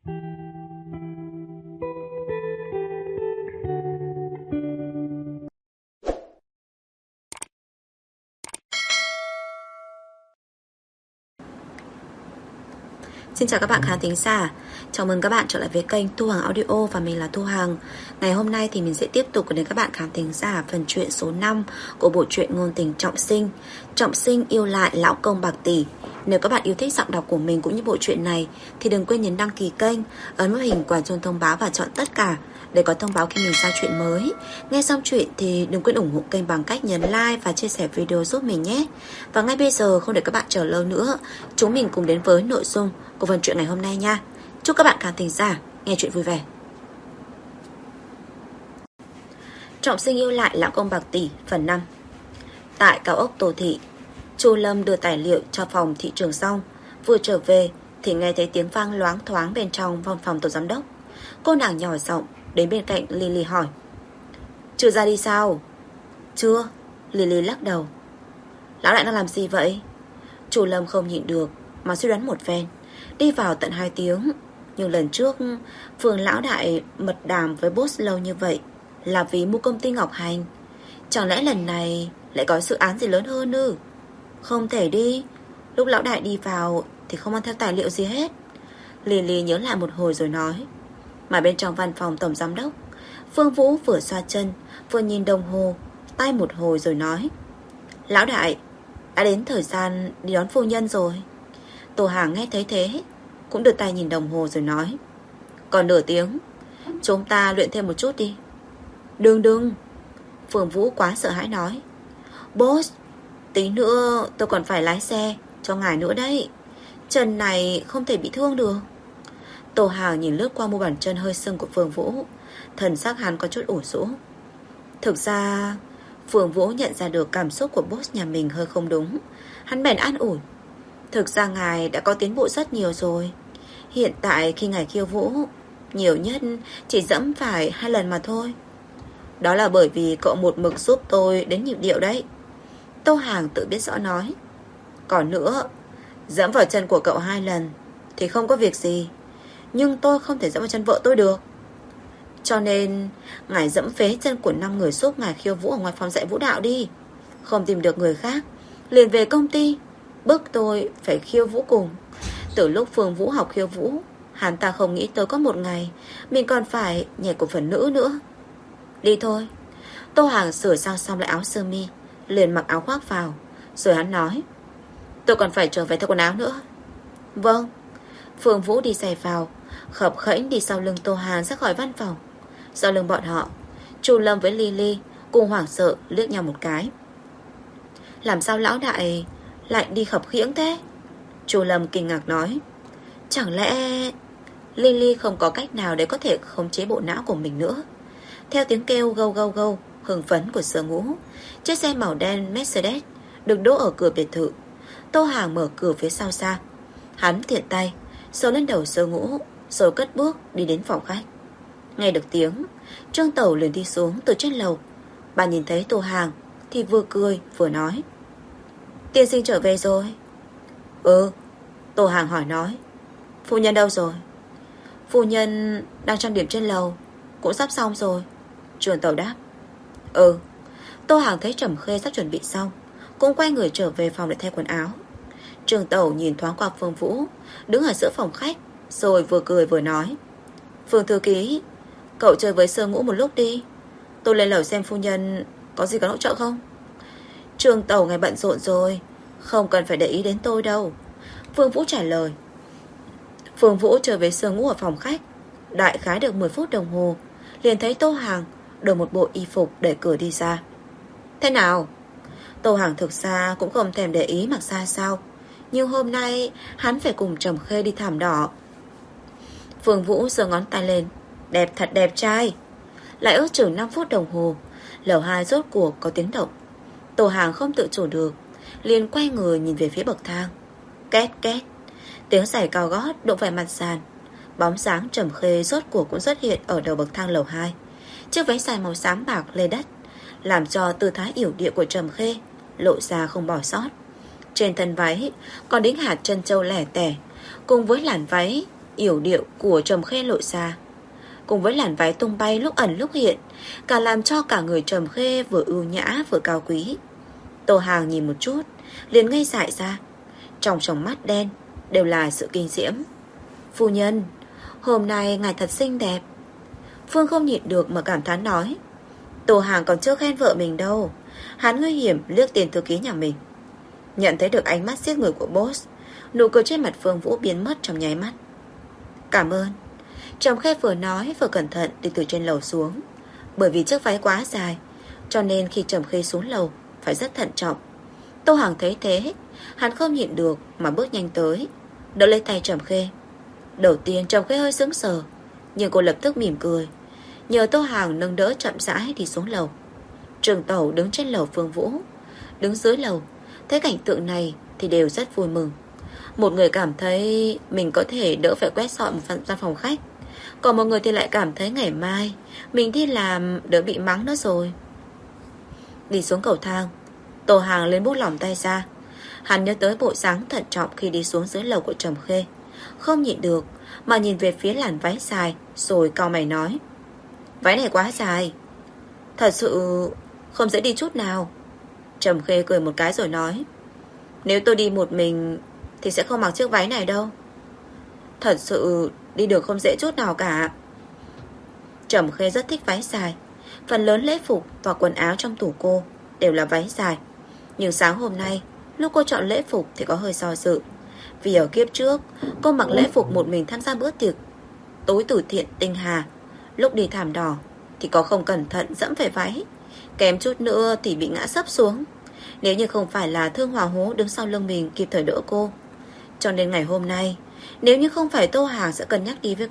Xin chào các bạn khán thính giả. Chào mừng các bạn trở lại với kênh Thu Hằng Audio và mình là Thu Hằng. Ngày hôm nay thì mình sẽ tiếp tục đến các bạn khán thính giả phần truyện số 5 của bộ truyện ngôn tình Trọng Sinh. Trọng Sinh yêu lại lão công bạc tỷ. Nếu các bạn yêu thích giọng đọc của mình cũng như bộ truyện này thì đừng quên nhấn đăng ký kênh, ấn vào hình quả chuông thông báo và chọn tất cả để có thông báo khi mình ra chuyện mới. Nghe xong chuyện thì đừng quên ủng hộ kênh bằng cách nhấn like và chia sẻ video giúp mình nhé. Và ngay bây giờ không để các bạn chờ lâu nữa, chúng mình cùng đến với nội dung của phần truyện ngày hôm nay nha. Chúc các bạn khán thính giả nghe chuyện vui vẻ. Trọng Sinh yêu lại lão công bạc tỷ phần 5. Tại cao ốc Tô Thị, Chu Lâm đưa tài liệu cho phòng thị trường xong, vừa trở về thì nghe thấy tiếng vang loáng thoáng bên trong văn phòng tổ giám đốc. Cô nàng nhỏ giọng đến bên cạnh Lily hỏi: "Chưa ra đi sao?" "Chưa." Lily lắc đầu. "Lão đại đang làm gì vậy?" Chu Lâm không nhịn được mà suy đoán một phen. Đi vào tận 2 tiếng, nhưng lần trước Phương lão đại mật đàm với boss lâu như vậy là vì mua công ty Ngọc Hành. Chẳng lẽ lần này lại có dự án gì lớn hơn ư? Không thể đi. Lúc lão đại đi vào thì không mang theo tài liệu gì hết. Lily nhớ lại một hồi rồi nói. Mà bên trong văn phòng tổng giám đốc, Phương Vũ vừa xoa chân vừa nhìn đồng hồ tay một hồi rồi nói: "Lão đại, đã đến thời gian đi đón phu nhân rồi." Tô Hàng nghe thấy thế cũng đưa tay nhìn đồng hồ rồi nói: "Còn nửa tiếng, chúng ta luyện thêm một chút đi." Đừng. Phương Vũ quá sợ hãi nói: "Boss, tí nữa tôi còn phải lái xe cho ngài nữa đấy. Chân này không thể bị thương được." Tô Hàng nhìn lướt qua mu bàn chân hơi sưng của Phương Vũ, thần sắc hắn có chút ủ rũ. Thực ra Phương Vũ nhận ra được cảm xúc của boss nhà mình hơi không đúng. Hắn bèn an ủi: "Thực ra ngài đã có tiến bộ rất nhiều rồi. Hiện tại khi ngài khiêu vũ, nhiều nhất chỉ dẫm phải 2 lần mà thôi. Đó là bởi vì cậu một mực giúp tôi đến nhịp điệu đấy." Tô Hàng tự biết rõ nói: "Còn nữa, dẫm vào chân của cậu 2 lần thì không có việc gì, nhưng tôi không thể dẫm vào chân vợ tôi được. Cho nên ngài dẫm phế chân của 5 người giúp ngài khiêu vũ ở ngoài phòng dạy vũ đạo đi. Không tìm được người khác, liền về công ty bức tôi phải khiêu vũ cùng." Từ lúc Phương Vũ học khiêu vũ, hắn ta không nghĩ tới có một ngày mình còn phải nhảy của phần nữ nữa. "Đi thôi." Tô Hàng sửa sang xong lại áo sơ mi, liền mặc áo khoác vào. Rồi hắn nói: "Tôi còn phải trở về thay quần áo nữa." "Vâng." Phương Vũ đi giày vào, khập khẽnh đi sau lưng Tô Hàng ra khỏi văn phòng. Sau lưng bọn họ, Chu Lâm với Lily cùng hoảng sợ liếc nhau một cái. Làm sao lão đại lại đi khập khiễng thế? Chu Lâm kinh ngạc nói. Chẳng lẽ... Lily không có cách nào để có thể khống chế bộ não của mình nữa. Theo tiếng kêu gâu gâu gâu hưng phấn của Sở Ngũ, chiếc xe màu đen Mercedes được đỗ ở cửa biệt thự. Tô Hàng mở cửa phía sau ra. Hắn tiện tay sờ lên đầu Sở Ngũ, rồi cất bước đi đến phòng khách. Nghe được tiếng, Trương Tẩu liền đi xuống từ trên lầu. Bà nhìn thấy Tô Hàng thì vừa cười vừa nói. Tiên sinh trở về rồi. Ừ. Tô Hàng hỏi nói. Phu nhân đâu rồi? Phu nhân đang trang điểm trên lầu, cũng sắp xong rồi. Trương Tẩu đáp. Ừ. Tô Hàng thấy Trầm Khê sắp chuẩn bị xong, cũng quay người trở về phòng để thay quần áo. Trương Tẩu nhìn thoáng qua Phương Vũ đứng ở giữa phòng khách, rồi vừa cười vừa nói. Phương thư ký, cậu chơi với Sơ Ngũ một lúc đi, tôi lên lầu xem phu nhân có gì cần hỗ trợ không. Trương Tẩu ngày bận rộn rồi, không cần phải để ý đến tôi đâu, Phương Vũ trả lời. Phương Vũ chơi với Sơ Ngũ ở phòng khách đại khái được 10 phút đồng hồ, liền thấy Tô Hàng đổi một bộ y phục để cửa đi ra. Thế nào? Tô Hàng thực ra cũng không thèm để ý mặc ra sao, nhưng hôm nay hắn phải cùng Trầm Khê đi thảm đỏ. Phương Vũ giơ ngón tay lên. Đẹp thật đẹp trai. Lại ước chừng 5 phút đồng hồ, lầu 2 rốt cuộc có tiếng động. Tô Hàng không tự chủ được, liền quay người nhìn về phía bậc thang. Két két, tiếng giày cao gót đụng phải mặt sàn. Bóng dáng Trầm Khê rốt cuộc cũng xuất hiện ở đầu bậc thang lầu 2. Chiếc váy dài màu xám bạc lê đất, làm cho tư thái yểu điệu của Trầm Khê lộ ra không bỏ sót. Trên thân váy còn đính hạt trân châu lẻ tẻ, cùng với làn váy yểu điệu của Trầm Khê lộ ra, cùng với làn váy tung bay lúc ẩn lúc hiện, càng làm cho cả người Trầm Khê vừa ưu nhã vừa cao quý. Tô Hàng nhìn một chút liền ngây dại ra, trong tròng mắt đen đều là sự kinh diễm. Phu nhân, hôm nay ngài thật xinh đẹp. Phương không nhịn được mà cảm thán nói. Tô Hàng còn chưa khen vợ mình đâu. Hắn nguy hiểm liếc tiền thư ký nhà mình. Nhận thấy được ánh mắt giết người của boss, nụ cười trên mặt Phương Vũ biến mất trong nháy mắt. Cảm ơn. Trầm Khê vừa nói vừa cẩn thận đi từ trên lầu xuống. Bởi vì chiếc váy quá dài, cho nên khi Trầm Khê xuống lầu phải rất thận trọng. Tô Hàng thấy thế, hắn không nhịn được mà bước nhanh tới, đỡ lấy tay Trầm Khê. Đầu tiên Trầm Khê hơi sững sờ, nhưng cô lập tức mỉm cười, nhờ Tô Hàng nâng đỡ chậm rãi đi xuống lầu. Trường Tẩu đứng trên lầu Phương Vũ, đứng dưới lầu, thấy cảnh tượng này thì đều rất vui mừng. Một người cảm thấy mình có thể đỡ phải quét dọn một gian phòng khách, còn một người thì lại cảm thấy ngày mai mình đi làm đỡ bị mắng nữa rồi. Đi xuống cầu thang, Tô Hàng lên buông lỏng tay ra. Hắn nhớ tới bộ dáng thận trọng khi đi xuống dưới lầu của Trầm Khê, không nhịn được mà nhìn về phía làn váy dài, rồi cau mày nói. Váy này quá dài, thật sự không dễ đi chút nào. Trầm Khê cười một cái rồi nói. Nếu tôi đi một mình thì sẽ không mặc chiếc váy này đâu. Thật sự đi được không dễ chút nào cả. Trầm Khê rất thích váy dài. Phần lớn lễ phục và quần áo trong tủ cô đều là váy dài. Nhưng sáng hôm nay, lúc cô chọn lễ phục thì có hơi do dự. Vì ở kiếp trước, cô mặc lễ phục một mình tham gia bữa tiệc tối từ thiện tinh hà. Lúc đi thảm đỏ thì có không cẩn thận dẫm phải váy, kém chút nữa thì bị ngã sấp xuống. Nếu như không phải là Thương Hòa Hố đứng sau lưng mình kịp thời đỡ cô. Cho nên ngày hôm nay, nếu như không phải Tô Hàng sẽ cân nhắc đi với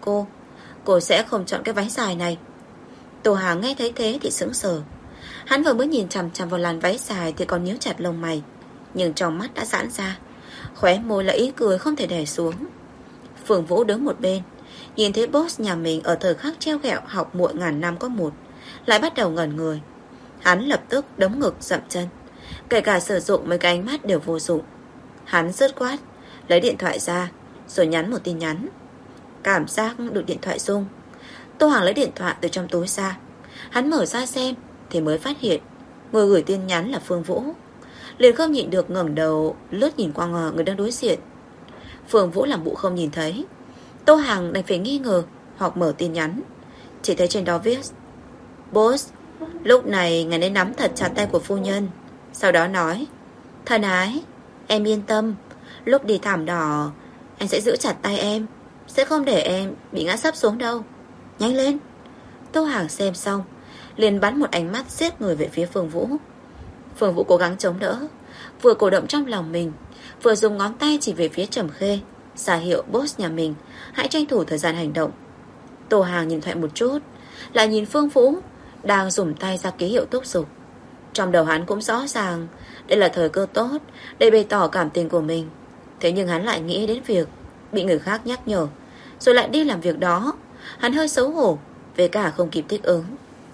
cô sẽ không chọn cái váy dài này. Tô Hàng nghe thấy thế thì sững sờ. Hắn vừa mới nhìn chằm chằm vào làn váy dài thì còn nhíu chặt lông mày, nhưng trong mắt đã giãn ra, khóe môi là ý cười không thể đè xuống. Phương Vũ đứng một bên, nhìn thấy boss nhà mình ở thời khắc treo ghẹo học muội ngàn năm có một, lại bắt đầu ngẩn người. Hắn lập tức đấm ngực dậm chân, kể cả sử dụng mấy cái ánh mắt đều vô dụng. Hắn dứt khoát lấy điện thoại ra rồi nhắn một tin nhắn. Cảm giác được điện thoại rung. Tô Hàng lấy điện thoại từ trong túi ra. Hắn mở ra xem thì mới phát hiện người gửi tin nhắn là Phương Vũ. Liền không nhịn được ngẩng đầu lướt nhìn qua người đang đối diện. Phương Vũ làm bộ không nhìn thấy. Tô Hàng đành phải nghi ngờ hoặc mở tin nhắn. Chỉ thấy trên đó viết: Boss, lúc này ngài nên nắm thật chặt tay của phu nhân. Sau đó nói: Thân ái, em yên tâm, lúc đi thảm đỏ anh sẽ giữ chặt tay em, sẽ không để em bị ngã sấp xuống đâu. Nhanh lên. Tô Hàng xem xong liền bắn một ánh mắt giết người về phía Phương Vũ. Phương Vũ cố gắng chống đỡ, vừa cổ động trong lòng mình, vừa dùng ngón tay chỉ về phía Trầm Khê, ra hiệu boss nhà mình hãy tranh thủ thời gian hành động. Tô Hàng nhìn thoại một chút, lại nhìn Phương Vũ đang dùng tay ra ký hiệu thúc giục. Trong đầu hắn cũng rõ ràng đây là thời cơ tốt để bày tỏ cảm tình của mình. Thế nhưng hắn lại nghĩ đến việc bị người khác nhắc nhở, rồi lại đi làm việc đó. Hắn hơi xấu hổ, về cả không kịp thích ứng.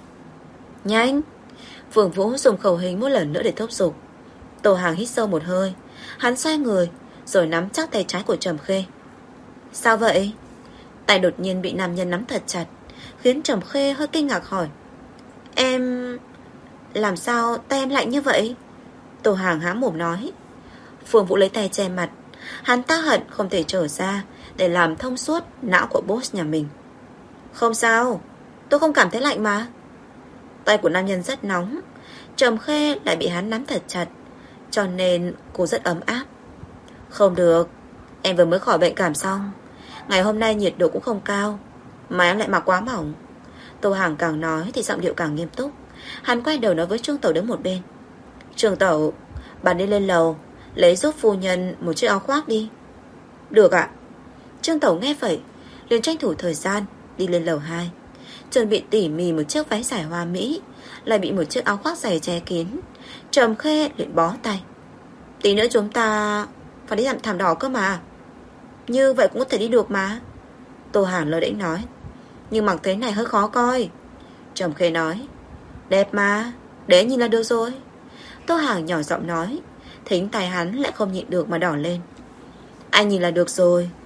Nhanh. Phương Vũ dùng khẩu hình một lần nữa để thúc giục. Tô Hàng hít sâu một hơi, hắn xoay người rồi nắm chắc tay trái của Trầm Khê. Sao vậy? Tay đột nhiên bị nam nhân nắm thật chặt, khiến Trầm Khê hơi kinh ngạc hỏi: Em... làm sao tay em lạnh như vậy? Tô Hàng há mồm nói. Phương Vũ lấy tay che mặt. Hắn ta hận không thể trở ra để làm thông suốt não của boss nhà mình. Không sao, tôi không cảm thấy lạnh mà. Tay của nam nhân rất nóng, Trầm Khê lại bị hắn nắm thật chặt, cho nên cô rất ấm áp. Không được, em vừa mới khỏi bệnh cảm xong, ngày hôm nay nhiệt độ cũng không cao, mà em lại mặc quá mỏng. Tô Hàng càng nói thì giọng điệu càng nghiêm túc. Hắn quay đầu nói với Trương Tẩu đứng một bên: Trương Tẩu, bạn đi lên lầu lấy giúp phu nhân một chiếc áo khoác đi. Được ạ. Trương Tẩu nghe vậy liền tranh thủ thời gian đi lên lầu 2, chuẩn bị tỉ mỉ một chiếc váy dài hoa mỹ, lại bị một chiếc áo khoác dày che kín. Trầm Khê liền bó tay. Tí nữa chúng ta phải đi thảm đỏ cơ mà. Như vậy cũng có thể đi được mà. Tô Hàn lơ đễnh nói. Nhưng mặc thế này hơi khó coi. Trầm Khê nói. Đẹp mà, để nhìn là được rồi. Tô Hàn nhỏ giọng nói. Thính tai hắn lại không nhịn được mà đỏ lên. Anh nhìn là được rồi.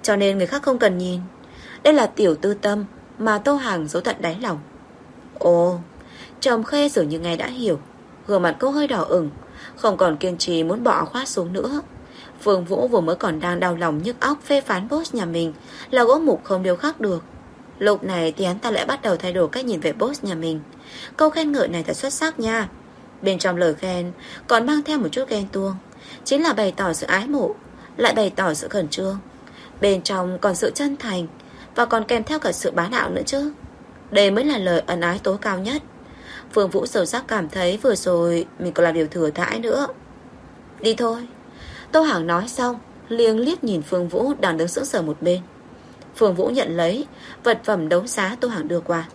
cho nên người khác không cần nhìn. Đây là tiểu tư tâm mà Tô Hàng giấu tận đáy lòng. Ồ, Trầm Khê dường như nghe đã hiểu. Gương mặt cô hơi đỏ ửng, không còn kiên trì muốn bỏ khoát xuống nữa. Phương Vũ vừa mới còn đang đau lòng nhức óc phê phán boss nhà mình là gỗ mục không điều khác được. Lúc này thì hắn ta lại bắt đầu thay đổi cách nhìn về boss nhà mình. Câu khen ngợi này thật xuất sắc nha. Bên trong lời khen còn mang theo một chút ghen tuông, chính là bày tỏ sự ái mộ, lại bày tỏ sự khẩn trương. Bên trong còn sự chân thành, và còn kèm theo cả sự bá đạo nữa chứ. Đây mới là lời ân ái tối cao nhất. Phương Vũ sâu sắc cảm thấy vừa rồi mình còn làm điều thừa thãi nữa. Đi thôi. Tô Hàng nói xong liền liếc nhìn Phương Vũ đang đứng sững sờ một bên. Phương Vũ nhận lấy vật phẩm đấu giá Tô Hàng đưa qua,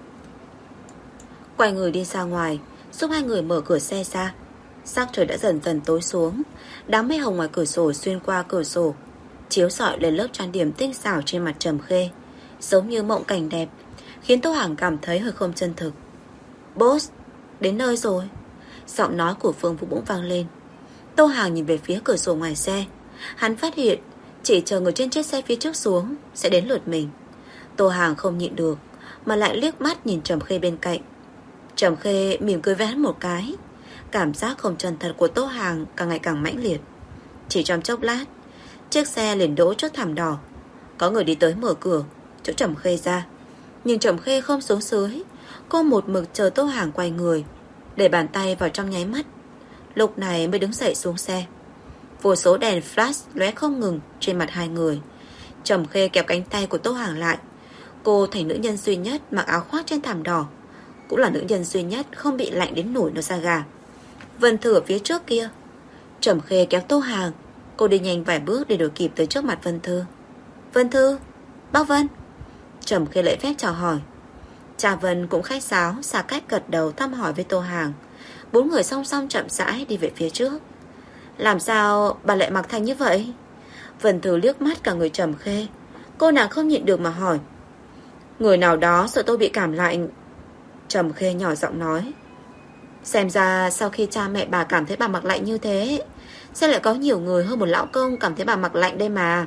quay người đi ra ngoài, giúp hai người mở cửa xe ra. Sắc trời đã dần dần tối xuống. Đám mây hồng ngoài cửa sổ xuyên qua cửa sổ, chiếu rọi lên lớp trang điểm tinh xảo trên mặt Trầm Khê, giống như mộng cảnh đẹp, khiến Tô Hàng cảm thấy hơi không chân thực. Boss, đến nơi rồi. Giọng nói của Phương Vũ bỗng vang lên. Tô Hàng nhìn về phía cửa sổ ngoài xe. Hắn phát hiện chỉ chờ người trên chiếc xe phía trước xuống sẽ đến lượt mình. Tô Hàng không nhịn được mà lại liếc mắt nhìn Trầm Khê bên cạnh. Trầm Khê mỉm cười với hắn một cái. Cảm giác không chân thật của Tô Hàng càng ngày càng mãnh liệt. Chỉ trong chốc lát, chiếc xe liền đỗ trước thảm đỏ. Có người đi tới mở cửa chỗ Trầm Khê ra. Nhưng Trầm Khê không xuống dưới. Cô một mực chờ Tô Hàng quay người, để bàn tay vào trong nháy mắt. Lúc này mới đứng dậy xuống xe. Vô số đèn flash lóe không ngừng trên mặt hai người. Trầm Khê kéo cánh tay của Tô Hàng lại. Cô thành nữ nhân duy nhất mặc áo khoác trên thảm đỏ, cũng là nữ nhân duy nhất không bị lạnh đến nổi nổi da gà. Vân Thư ở phía trước kia. Trầm Khê kéo Tô Hàng. Cô đi nhanh vài bước để đuổi kịp tới trước mặt Vân Thư. Vân Thư, bác Vân. Trầm Khê lễ phép chào hỏi. Trà Vân cũng khách sáo xa cách gật đầu thăm hỏi với Tô Hàng. Bốn người song song chậm rãi đi về phía trước. Làm sao bà lại mặc thành như vậy? Vân Thư liếc mắt cả người Trầm Khê. Cô nàng không nhịn được mà hỏi. Người nào đó sợ tôi bị cảm lạnh. Trầm Khê nhỏ giọng nói. Xem ra sau khi cha mẹ bà cảm thấy bà mặc lạnh như thế, sẽ lại có nhiều người hơn một lão công cảm thấy bà mặc lạnh đây mà.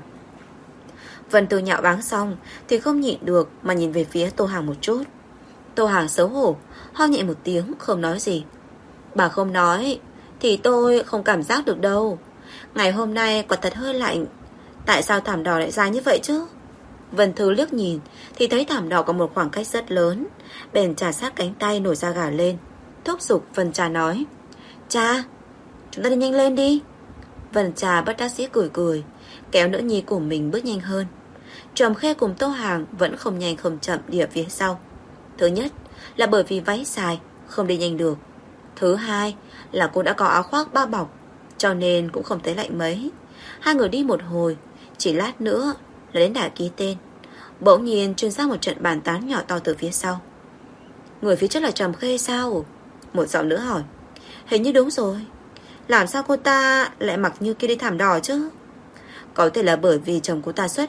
Vân Thư nhạo báng xong thì không nhịn được mà nhìn về phía Tô Hàng một chút. Tô Hàng xấu hổ ho nhẹ một tiếng không nói gì. Bà không nói thì tôi không cảm giác được đâu. Ngày hôm nay quả thật hơi lạnh. Tại sao thảm đỏ lại dài như vậy chứ? Vân Thư liếc nhìn thì thấy thảm đỏ có một khoảng cách rất lớn, bèn trà sát cánh tay nổi da gà lên, thúc giục Vân Trà nói. Cha, chúng ta đi nhanh lên đi. Vân Trà bất đắc dĩ cười cười, kéo nữ nhi của mình bước nhanh hơn. Trầm Khê cùng Tô Hàng vẫn không nhanh không chậm đi ở phía sau. Thứ nhất là bởi vì váy dài không đi nhanh được. Thứ hai là cô đã có áo khoác bao bọc, cho nên cũng không thấy lạnh mấy. Hai người đi một hồi, chỉ lát nữa là đến đài ký tên. Bỗng nhiên truyền ra một trận bàn tán nhỏ to từ phía sau. Người phía trước là Trầm Khê sao? Một giọng nữa hỏi. Hình như đúng rồi. Làm sao cô ta lại mặc như kia đi thảm đỏ chứ? Có thể là bởi vì chồng cô ta xuất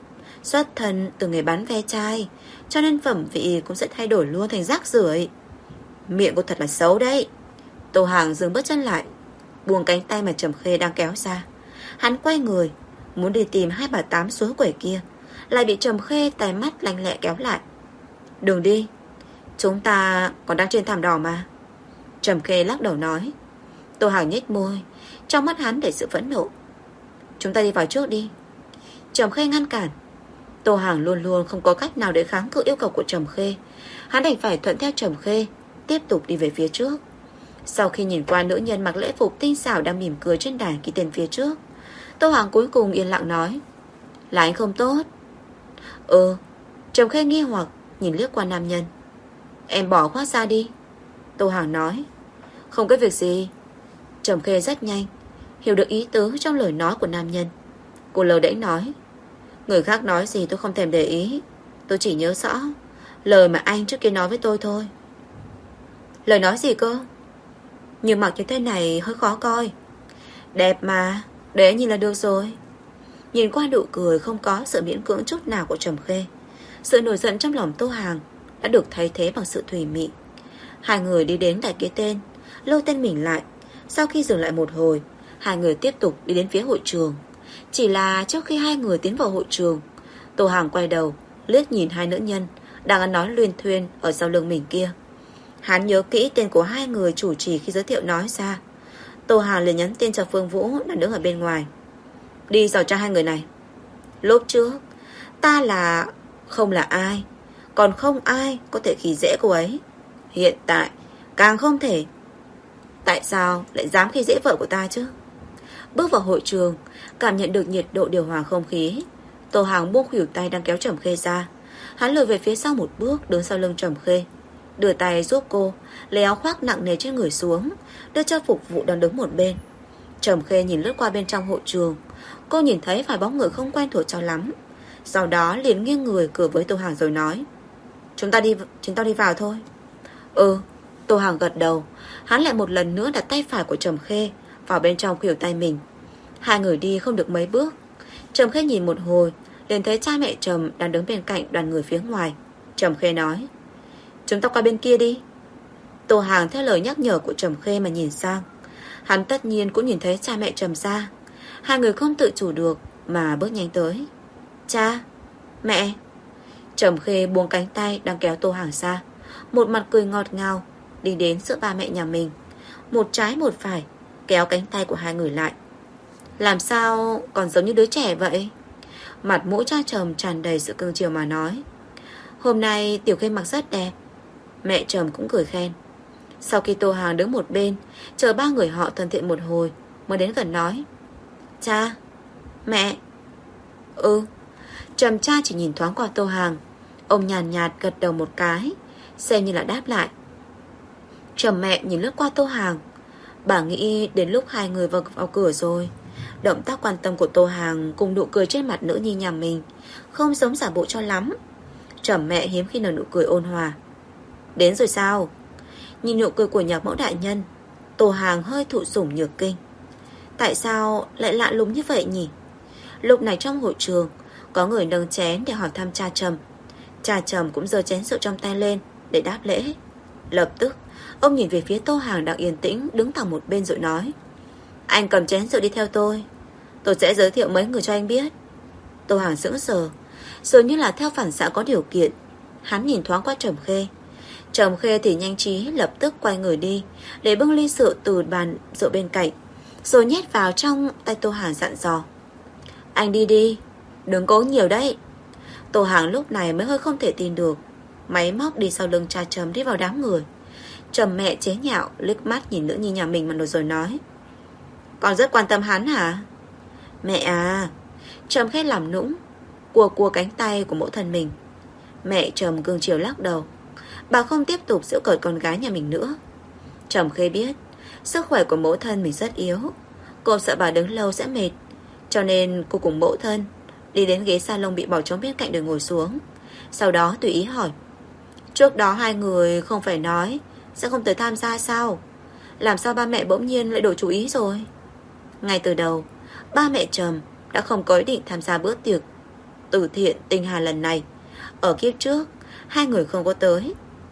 thân từ nghề bán ve chai, cho nên phẩm vị cũng sẽ thay đổi luôn thành rác rưởi. Miệng cô thật là xấu đấy. Tô Hàng dừng bước chân lại, buông cánh tay mà Trầm Khê đang kéo ra. Hắn quay người muốn đi tìm hai bà tám suối quẩy kia, lại bị Trầm Khê tay mắt lanh lẹ kéo lại. Đừng đi, chúng ta còn đang trên thảm đỏ mà. Trầm Khê lắc đầu nói. Tô Hàng nhếch môi, trong mắt hắn đầy sự phẫn nộ. Chúng ta đi vào trước đi. Trầm Khê ngăn cản. Tô Hàng luôn luôn không có cách nào để kháng cự yêu cầu của Trầm Khê. Hắn đành phải thuận theo Trầm Khê, tiếp tục đi về phía trước. Sau khi nhìn qua nữ nhân mặc lễ phục tinh xảo đang mỉm cười trên đài ký tên phía trước, Tô Hàng cuối cùng yên lặng nói. Là anh không tốt. Trầm Khê nghi hoặc nhìn liếc qua nam nhân. Em bỏ khoác ra đi. Tô Hàng nói. Không có việc gì. Trầm Khê rất nhanh hiểu được ý tứ trong lời nói của nam nhân. Cô lờ đễnh nói. Người khác nói gì tôi không thèm để ý, tôi chỉ nhớ rõ lời mà anh trước kia nói với tôi thôi. Lời nói gì cơ? Nhưng mặc như thế này hơi khó coi. Đẹp mà, để nhìn là được rồi. Nhìn qua nụ cười không có sự miễn cưỡng chút nào của Trầm Khê, sự nổi giận trong lòng Tô Hàng đã được thay thế bằng sự thùy mị. Hai người đi đến tại kế tên, lâu tên mình lại. Sau khi dừng lại một hồi, hai người tiếp tục đi đến phía hội trường. Chỉ là trước khi hai người tiến vào hội trường, Tô Hàng quay đầu, liếc nhìn hai nữ nhân đang ăn nói luyên thuyên ở sau lưng mình kia. Hắn nhớ kỹ tên của hai người chủ trì khi giới thiệu nói ra. Tô Hàng liền nhắn tin cho Phương Vũ đang đứng ở bên ngoài. Đi dò tra hai người này. Lúc trước ta là không là ai, còn không ai có thể khi dễ cô ấy. Hiện tại càng không thể. Tại sao lại dám khi dễ vợ của ta chứ? Bước vào hội trường, cảm nhận được nhiệt độ điều hòa không khí. Tô Hàng buông khuỷu tay đang kéo Trầm Khê ra. Hắn lùi về phía sau một bước, đứng sau lưng Trầm Khê, đưa tay giúp cô lấy áo khoác nặng nề trên người xuống, đưa cho phục vụ đang đứng một bên. Trầm Khê nhìn lướt qua bên trong hội trường. Cô nhìn thấy vài bóng người không quen thuộc cho lắm. Sau đó liền nghiêng người cười với Tô Hàng rồi nói: Chúng ta đi vào thôi. Ừ. Tô Hàng gật đầu. Hắn lại một lần nữa đặt tay phải của Trầm Khê vào bên trong khuỷu tay mình. Hai người đi không được mấy bước, Trầm Khê nhìn một hồi, liền thấy cha mẹ Trầm đang đứng bên cạnh đoàn người phía ngoài. Trầm Khê nói: Chúng ta qua bên kia đi. Tô Hàng theo lời nhắc nhở của Trầm Khê mà nhìn sang. Hắn tất nhiên cũng nhìn thấy cha mẹ Trầm ra. Hai người không tự chủ được mà bước nhanh tới. Cha, mẹ. Trầm Khê buông cánh tay đang kéo Tô Hàng ra, một mặt cười ngọt ngào đi đến giữa ba mẹ nhà mình, một trái một phải kéo cánh tay của hai người lại. Làm sao còn giống như đứa trẻ vậy? Mặt mũi cha Trầm tràn đầy sự cưng chiều mà nói: Hôm nay Tiểu Khê mặc rất đẹp. Mẹ Trầm cũng cười khen. Sau khi Tô Hàng đứng một bên chờ ba người họ thân thiện một hồi, mới đến gần nói: Cha, mẹ. Ừ. Trầm cha chỉ nhìn thoáng qua Tô Hàng. Ông nhàn nhạt gật đầu một cái, xem như là đáp lại. Trầm mẹ nhìn lướt qua Tô Hàng. Bà nghĩ đến lúc hai người vào cửa rồi. Động tác quan tâm của Tô Hàng cùng nụ cười trên mặt nữ nhi nhà mình không giống giả bộ cho lắm. Trầm mẹ hiếm khi nở nụ cười ôn hòa. Đến rồi sao? Nhìn nụ cười của nhạc mẫu đại nhân, Tô Hàng hơi thụ sủng nhược kinh. Tại sao lại lạ lùng như vậy nhỉ? Lúc này trong hội trường có người nâng chén để hỏi thăm cha Trầm. Cha Trầm cũng giơ chén rượu trong tay lên để đáp lễ. Lập tức ông nhìn về phía Tô Hàng đang yên tĩnh đứng thẳng một bên rồi nói: Anh cầm chén rượu đi theo tôi sẽ giới thiệu mấy người cho anh biết. Tô Hàng sững sờ, dường như là theo phản xạ có điều kiện. Hắn nhìn thoáng qua Trầm Khê. Trầm Khê thì nhanh trí lập tức quay người đi để bưng ly rượu từ bàn rượu bên cạnh, rồi nhét vào trong tay Tô Hàng dặn dò: Anh đi đi, đừng cố nhiều đấy. Tô Hàng lúc này mới hơi không thể tin được, máy móc đi sau lưng cha Trầm đi vào đám người. Trầm mẹ chế nhạo liếc mắt nhìn nữ nhi nhà mình mà rồi nói: Con rất quan tâm hắn hả? Mẹ à. Trầm Khê làm nũng cua cánh tay của mẫu thân mình. Mẹ Trầm cương chiều lắc đầu. Bà không tiếp tục giễu cợt con gái nhà mình nữa. Trầm Khê biết sức khỏe của mẫu thân mình rất yếu, cô sợ bà đứng lâu sẽ mệt, cho nên cô cùng mẫu thân đi đến ghế salon bị bỏ trống bên cạnh rồi ngồi xuống. Sau đó tùy ý hỏi: Trước đó hai người không phải nói sẽ không tới tham gia sao? Làm sao ba mẹ bỗng nhiên lại đổi chủ ý rồi? Ngay từ đầu, ba mẹ Trầm đã không có ý định tham gia bữa tiệc từ thiện tinh hà lần này. Ở kiếp trước, hai người không có tới.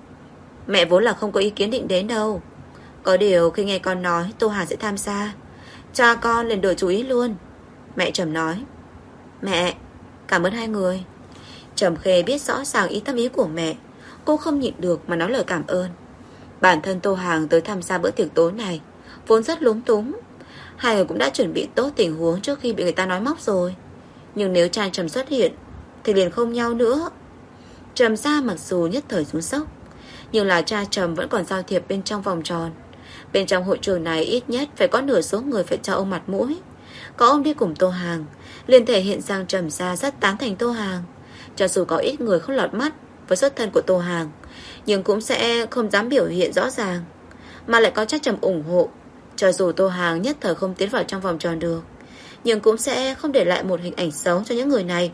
Mẹ vốn là không có ý kiến định đến đâu. Có điều khi nghe con nói Tô Hà sẽ tham gia, cha con liền đổi chủ ý luôn. Mẹ Trầm nói: Mẹ, cảm ơn hai người. Trầm Khê biết rõ ràng ý tâm ý của mẹ. Cô không nhịn được mà nói lời cảm ơn. Bản thân Tô Hàng tới tham gia bữa tiệc tối này vốn rất lúng túng. Hai người cũng đã chuẩn bị tốt tình huống trước khi bị người ta nói móc rồi. Nhưng nếu cha Trầm xuất hiện thì liền không nhau nữa. Trầm ra mặc dù nhất thời xuống sốc, nhưng là cha Trầm vẫn còn giao thiệp bên trong vòng tròn. Bên trong hội trường này ít nhất phải có nửa số người phải cho ông mặt mũi. Có ông đi cùng Tô Hàng liền thể hiện rằng Trầm ra rất tán thành Tô Hàng. Cho dù có ít người không lọt mắt với xuất thân của Tô Hàng, nhưng cũng sẽ không dám biểu hiện rõ ràng, mà lại có cha Trầm ủng hộ. Cho dù Tô Hàng nhất thời không tiến vào trong vòng tròn được, nhưng cũng sẽ không để lại một hình ảnh xấu cho những người này.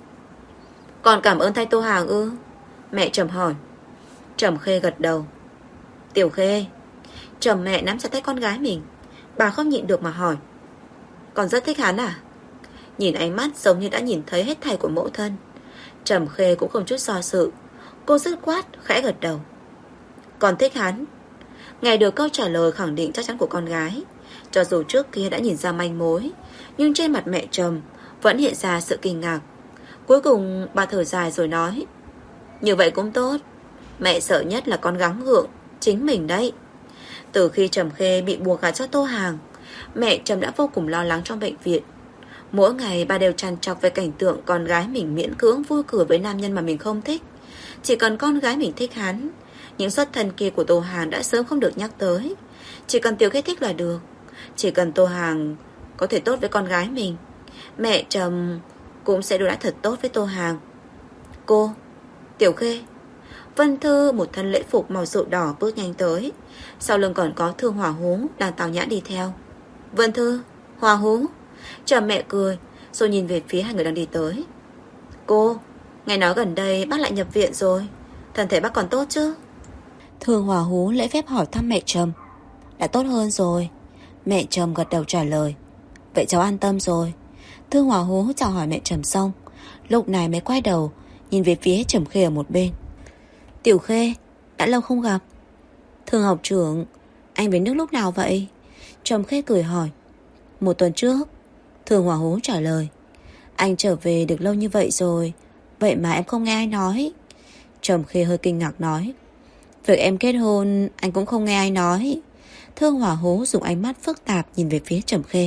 Còn cảm ơn thay Tô Hàng ư? Mẹ Trầm hỏi. Trầm Khê gật đầu. Tiểu Khê. Trầm mẹ nắm chặt tay con gái mình. Bà không nhịn được mà hỏi: Con rất thích hắn à? Nhìn ánh mắt giống như đã nhìn thấy hết thảy của mẫu thân, Trầm Khê cũng không chút do dự. Cô dứt khoát khẽ gật đầu. Con thích hắn. Nghe được câu trả lời khẳng định chắc chắn của con gái, cho dù trước kia đã nhìn ra manh mối, nhưng trên mặt mẹ Trầm vẫn hiện ra sự kinh ngạc. Cuối cùng bà thở dài rồi nói: Như vậy cũng tốt. Mẹ sợ nhất là con gắng gượng chính mình đấy. Từ khi Trầm Khê bị buộc gả cho Tô Hàng, mẹ Trầm đã vô cùng lo lắng trong bệnh viện. Mỗi ngày bà đều trằn trọc về cảnh tượng con gái mình miễn cưỡng vui cửa với nam nhân mà mình không thích. Chỉ cần con gái mình thích hắn, những xuất thân kia của Tô Hàng đã sớm không được nhắc tới. Chỉ cần Tiểu Khê thích là được. Chỉ cần Tô Hàng có thể tốt với con gái mình, mẹ Trầm cũng sẽ đối đãi thật tốt với Tô Hàng. Cô, Tiểu Khê. Vân Thư một thân lễ phục màu rượu đỏ bước nhanh tới. Sau lưng còn có Thương Hỏa Hú đang tào nhã đi theo. Vân Thư, Hỏa Hú. Trầm mẹ cười rồi nhìn về phía hai người đang đi tới. Cô, nghe nói gần đây bác lại nhập viện rồi, thân thể bác còn tốt chứ? Thương Hỏa Hú lễ phép hỏi thăm mẹ Trầm. Đã tốt hơn rồi. Mẹ Trầm gật đầu trả lời. Vậy cháu an tâm rồi. Thương Hỏa Hú chào hỏi mẹ Trầm xong, lúc này mới quay đầu nhìn về phía Trầm Khê ở một bên. Tiểu Khê, đã lâu không gặp. Thương học trưởng, anh về nước lúc nào vậy? Trầm Khê cười hỏi. 1 tuần trước. Thương Hỏa Hú trả lời. Anh trở về được lâu như vậy rồi, vậy mà em không nghe ai nói. Trầm Khê hơi kinh ngạc nói. Việc em kết hôn anh cũng không nghe ai nói. Thương Hỏa Hú dùng ánh mắt phức tạp nhìn về phía Trầm Khê.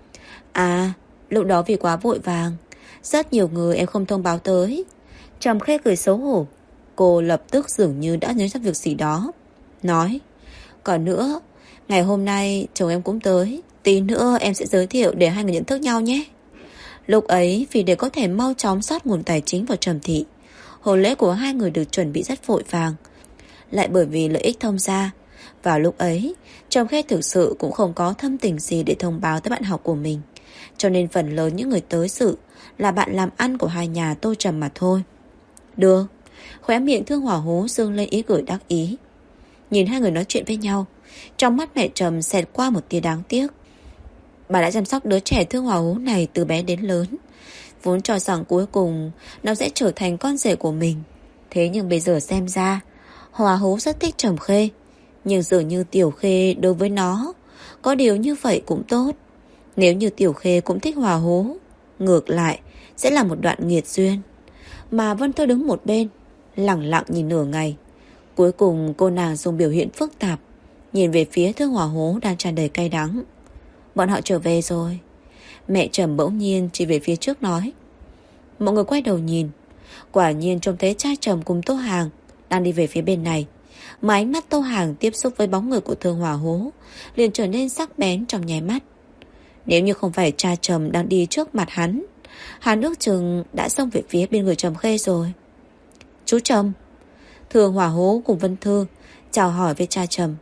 À, lúc đó vì quá vội vàng, rất nhiều người em không thông báo tới. Trầm Khê cười xấu hổ. Cô lập tức dường như đã nhớ ra việc gì đó, nói. Còn nữa, ngày hôm nay chồng em cũng tới, tí nữa em sẽ giới thiệu để hai người nhận thức nhau nhé. Lúc ấy vì để có thể mau chóng soát nguồn tài chính vào Trầm thị, hôn lễ của hai người được chuẩn bị rất vội vàng. Lại bởi vì lợi ích thông gia, vào lúc ấy Trầm Khê thực sự cũng không có thâm tình gì để thông báo tới bạn học của mình, cho nên phần lớn những người tới dự là bạn làm ăn của hai nhà Tô Trầm mà thôi. Được. Khóe miệng Thương Hỏa Hú dương lên ý cười đắc ý. Nhìn hai người nói chuyện với nhau, trong mắt mẹ Trầm xẹt qua một tia đáng tiếc. Bà đã chăm sóc đứa trẻ Thương Hỏa Hú này từ bé đến lớn, vốn cho rằng cuối cùng nó sẽ trở thành con rể của mình. Thế nhưng bây giờ xem ra Hỏa Hú rất thích Trầm Khê, nhưng dường như Tiểu Khê đối với nó có điều như vậy cũng tốt. Nếu như Tiểu Khê cũng thích Hỏa Hú, ngược lại sẽ là một đoạn nghiệt duyên. Mà Vân Thư đứng một bên lẳng lặng nhìn nửa ngày. Cuối cùng cô nàng dùng biểu hiện phức tạp nhìn về phía Thương Hỏa Hú đang tràn đầy cay đắng. Bọn họ trở về rồi. Mẹ Trầm bỗng nhiên chỉ về phía trước nói. Mọi người quay đầu nhìn, quả nhiên trông thấy cha Trầm cùng Tô Hàng đang đi về phía bên này. Mà ánh mắt Tô Hàng tiếp xúc với bóng người của Thương Hỏa Hú liền trở nên sắc bén trong nháy mắt. Nếu như không phải cha Trầm đang đi trước mặt hắn, ước chừng đã xông về phía bên người Trầm Khê rồi. Chú Trầm. Thương Hỏa Hú cùng Vân Thư chào hỏi với cha Trầm.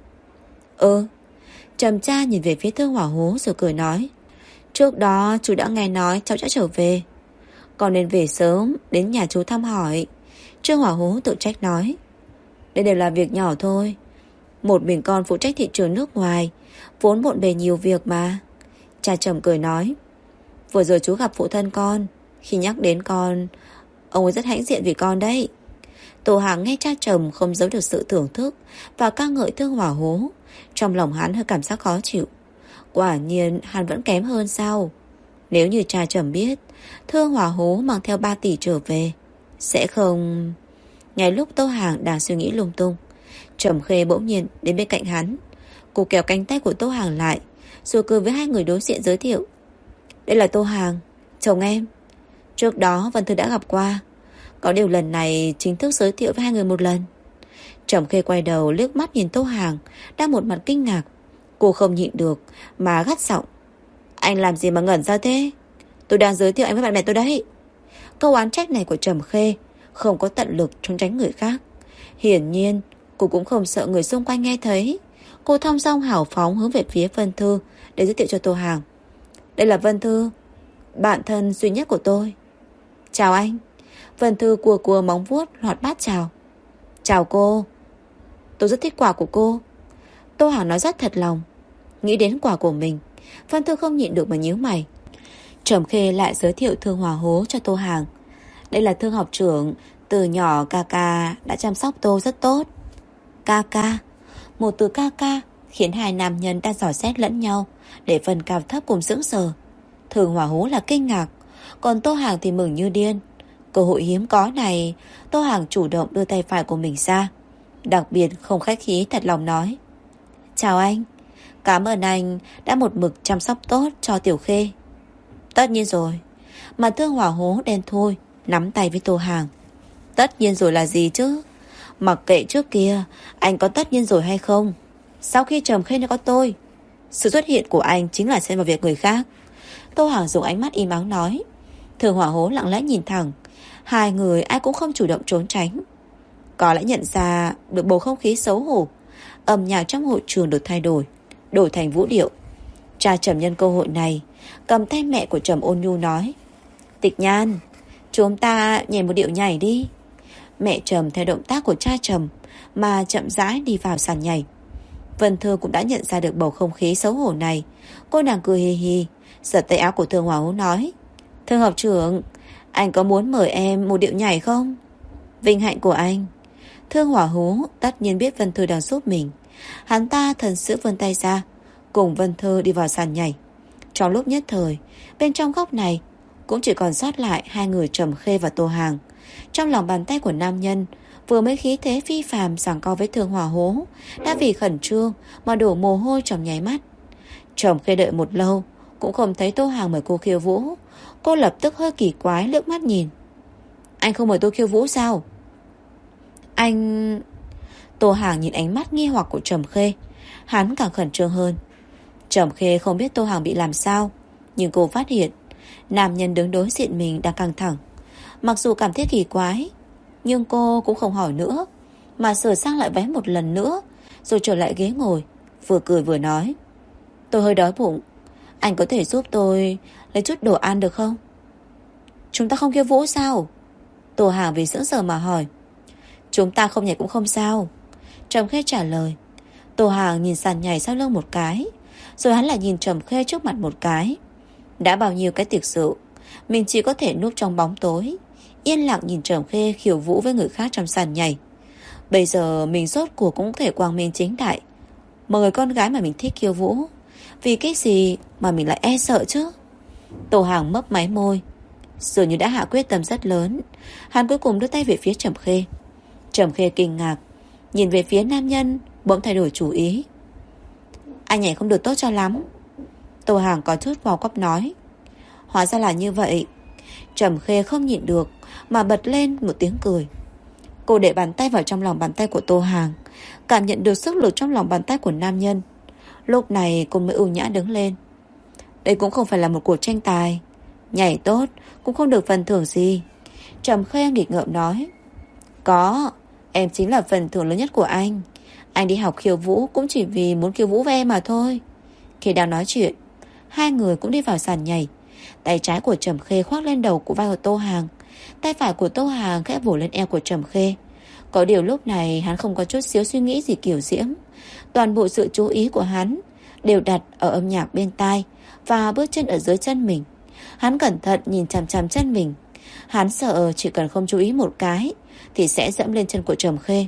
Trầm cha nhìn về phía Thương Hỏa Hú rồi cười nói. Trước đó chú đã nghe nói cháu đã trở về, còn nên về sớm đến nhà chú thăm hỏi. Trương Hỏa Hú tự trách nói. Đây đều là việc nhỏ thôi, một mình con phụ trách thị trường nước ngoài, vốn bộn bề nhiều việc mà. Cha Trầm cười nói. Vừa rồi chú gặp phụ thân con, khi nhắc đến con, ông ấy rất hãnh diện vì con đấy. Tô Hàng nghe cha Trầm không giấu được sự thưởng thức và ca ngợi Thương Hỏa Hú, trong lòng hắn hơi cảm giác khó chịu. Quả nhiên hắn vẫn kém hơn sao? Nếu như cha Trầm biết Thương Hỏa Hú mang theo 3 tỷ trở về, sẽ không... Ngay lúc Tô Hàng đang suy nghĩ lung tung, Trầm Khê bỗng nhiên đến bên cạnh hắn. Cô kéo cánh tay của Tô Hàng lại, rồi cười với hai người đối diện giới thiệu. Đây là Tô Hàng, chồng em. Trước đó Vân Thư đã gặp qua, có điều lần này chính thức giới thiệu với hai người một lần. Trầm Khê quay đầu liếc mắt nhìn Tô Hàng đang một mặt kinh ngạc. Cô không nhịn được mà gắt giọng. Anh làm gì mà ngẩn ra thế? Tôi đang giới thiệu anh với bạn bè tôi đấy. Câu oán trách này của Trầm Khê không có tận lực trốn tránh người khác. Hiển nhiên cô cũng không sợ người xung quanh nghe thấy. Cô thong dong hào phóng hướng về phía Vân Thư để giới thiệu cho Tô Hàng. Đây là Vân Thư, bạn thân duy nhất của tôi. Chào anh. Vân Thư cua cua móng vuốt hoạt bát chào. Chào cô. Tôi rất thích quà của cô. Tô Hàng nói rất thật lòng. Nghĩ đến quà của mình, Vân Thư không nhịn được mà nhíu mày. Trầm Khê lại giới thiệu Thương Hỏa Hú cho Tô Hàng. Đây là Thương học trưởng, từ nhỏ ca ca đã chăm sóc tôi rất tốt. Ca ca. Một từ ca ca khiến hai nam nhân đang dò xét lẫn nhau để phần cao thấp cùng sững sờ. Thương Hỏa Hú là kinh ngạc, còn Tô Hàng thì mừng như điên. Cơ hội hiếm có này, Tô Hàng chủ động đưa tay phải của mình ra, đặc biệt không khách khí thật lòng nói: Chào anh, cảm ơn anh đã một mực chăm sóc tốt cho Tiểu Khê. Tất nhiên rồi. Mà Thương Hỏa Hố đen thui nắm tay với Tô Hàng. Tất nhiên rồi là gì chứ? Mặc kệ trước kia anh có tất nhiên rồi hay không, sau khi Trầm Khê nó có tôi, sự xuất hiện của anh chính là xen vào việc người khác. Tô Hàng dùng ánh mắt im ắng nói. Thương Hỏa Hố lặng lẽ nhìn thẳng. Hai người ai cũng không chủ động trốn tránh. Có lẽ nhận ra được bầu không khí xấu hổ, âm nhạc trong hội trường được thay đổi, đổi thành vũ điệu. Cha Trầm nhân cơ hội này cầm tay mẹ của Trầm ôn nhu nói: Tịch Nhan, chúng ta nhảy một điệu nhảy đi. Mẹ Trầm theo động tác của cha Trầm mà chậm rãi đi vào sàn nhảy. Vân Thư cũng đã nhận ra được bầu không khí xấu hổ này. Cô nàng cười hì hì, giật tay áo của Thương Hỏa Hố nói: Thương học trưởng, anh có muốn mời em một điệu nhảy không? Vinh hạnh của anh. Thương Hỏa Hố tất nhiên biết Vân Thư đang giúp mình. Hắn ta thần sự vươn tay ra, cùng Vân Thư đi vào sàn nhảy. Trong lúc nhất thời, bên trong góc này cũng chỉ còn sót lại hai người Trầm Khê và Tô Hàng. Trong lòng bàn tay của nam nhân vừa mới khí thế phi phàm giằng co với Thương Hỏa Hố đã vì khẩn trương mà đổ mồ hôi trong nháy mắt. Trầm Khê đợi một lâu cũng không thấy Tô Hàng mời cô khiêu vũ. Cô lập tức hơi kỳ quái liếc mắt nhìn. Anh không mời tôi khiêu vũ sao? Anh... Tô Hàng nhìn ánh mắt nghi hoặc của Trầm Khê, hắn càng khẩn trương hơn. Trầm Khê không biết Tô Hàng bị làm sao, nhưng cô phát hiện nam nhân đứng đối diện mình đang căng thẳng. Mặc dù cảm thấy kỳ quái, nhưng cô cũng không hỏi nữa, mà sửa sang lại váy một lần nữa, rồi trở lại ghế ngồi, vừa cười vừa nói: Tôi hơi đói bụng, anh có thể giúp tôi lấy chút đồ ăn được không? Chúng ta không khiêu vũ sao? Tô Hàng vì sững sờ mà hỏi. Chúng ta không nhảy cũng không sao, Trầm Khê trả lời. Tô Hàng nhìn sàn nhảy sau lưng một cái, rồi hắn lại nhìn Trầm Khê trước mặt một cái. Đã bao nhiêu cái tiệc rượu, mình chỉ có thể núp trong bóng tối, yên lặng nhìn Trầm Khê khiêu vũ với người khác trong sàn nhảy. Bây giờ mình rốt cuộc cũng có thể quang minh chính đại mời người con gái mà mình thích khiêu vũ. Vì cái gì mà mình lại e sợ chứ? Tô Hàng mấp máy môi, dường như đã hạ quyết tâm rất lớn. Hắn cuối cùng đưa tay về phía Trầm Khê. Trầm Khê kinh ngạc nhìn về phía nam nhân, bỗng thay đổi chủ ý. Anh nhảy không được tốt cho lắm. Tô Hàng có chút vào quắp nói. Hóa ra là như vậy. Trầm Khê không nhịn được mà bật lên một tiếng cười. Cô để bàn tay vào trong lòng bàn tay của Tô Hàng, cảm nhận được sức lực trong lòng bàn tay của nam nhân. Lúc này cô mới ưu nhã đứng lên. Đây cũng không phải là một cuộc tranh tài, nhảy tốt cũng không được phần thưởng gì. Trầm Khê nghịch ngợm nói. Có, em chính là phần thưởng lớn nhất của anh. Anh đi học khiêu vũ cũng chỉ vì muốn khiêu vũ với em mà thôi. Khi đang nói chuyện, hai người cũng đi vào sàn nhảy. Tay trái của Trầm Khê khoác lên đầu của vai của Tô Hàng, tay phải của Tô Hàng khẽ vỗ lên eo của Trầm Khê. Có điều lúc này hắn không có chút xíu suy nghĩ gì kiểu diễm. Toàn bộ sự chú ý của hắn đều đặt ở âm nhạc bên tai và bước chân ở dưới chân mình. Hắn cẩn thận nhìn chằm chằm chân mình. Hắn sợ chỉ cần không chú ý một cái thì sẽ dẫm lên chân của Trầm Khê.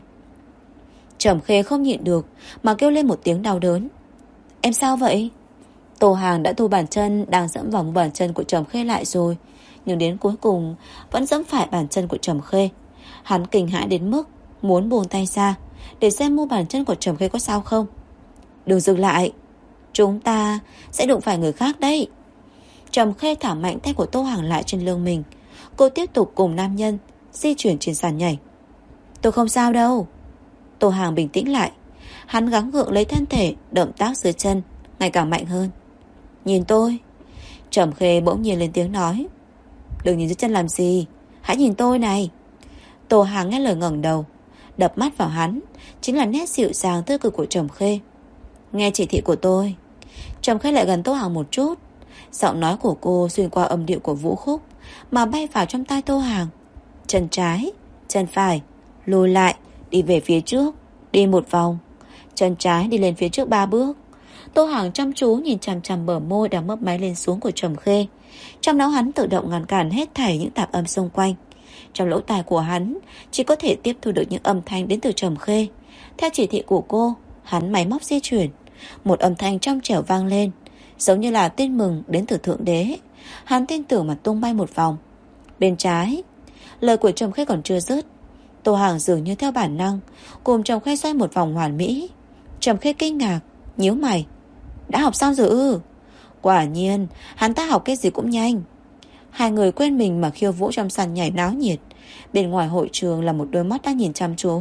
Trầm Khê không nhịn được mà kêu lên một tiếng đau đớn. Em sao vậy? Tô Hàng đã thu bàn chân đang dẫm vào bàn chân của Trầm Khê lại rồi, nhưng đến cuối cùng vẫn dẫm phải bàn chân của Trầm Khê. Hắn kinh hãi đến mức muốn buông tay ra để xem mu bàn chân của Trầm Khê có sao không. Đừng dừng lại, chúng ta sẽ đụng phải người khác đấy. Trầm Khê thả mạnh tay của Tô Hàng lại trên lưng mình. Cô tiếp tục cùng nam nhân di chuyển trên sàn nhảy. Tôi không sao đâu. Tô Hàng bình tĩnh lại. Hắn gắng gượng lấy thân thể, động tác dưới chân ngày càng mạnh hơn. Nhìn tôi. Trầm Khê bỗng nhiên lên tiếng nói. Đừng nhìn dưới chân làm gì, hãy nhìn tôi này. Tô Hàng nghe lời ngẩng đầu, đập mắt vào hắn chính là nét dịu dàng tươi cười của Trầm Khê. Nghe chỉ thị của tôi. Trầm Khê lại gần Tô Hàng một chút. Giọng nói của cô xuyên qua âm điệu của vũ khúc mà bay vào trong tai Tô Hàng. Chân trái, chân phải, lùi lại, đi về phía trước, đi một vòng. Chân trái đi lên phía trước 3 bước. Tô Hàng chăm chú nhìn chằm chằm bờ môi đang mấp máy lên xuống của Trầm Khê. Trong não hắn tự động ngăn cản hết thảy những tạp âm xung quanh. Trong lỗ tai của hắn chỉ có thể tiếp thu được những âm thanh đến từ Trầm Khê. Theo chỉ thị của cô, hắn máy móc di chuyển. Một âm thanh trong trẻo vang lên, giống như là tin mừng đến từ Thượng Đế. Hắn tin tưởng mà tung bay một vòng. Bên trái, Lời của Trầm Khê còn chưa dứt, Tô Hàng dường như theo bản năng cùng Trầm Khê xoay một vòng hoàn mỹ. Trầm Khê kinh ngạc, nhíu mày. Đã học xong rồi ư? Quả nhiên, hắn ta học cái gì cũng nhanh. Hai người quên mình mà khiêu vũ trong sàn nhảy náo nhiệt. Bên ngoài hội trường là một đôi mắt đang nhìn chăm chú.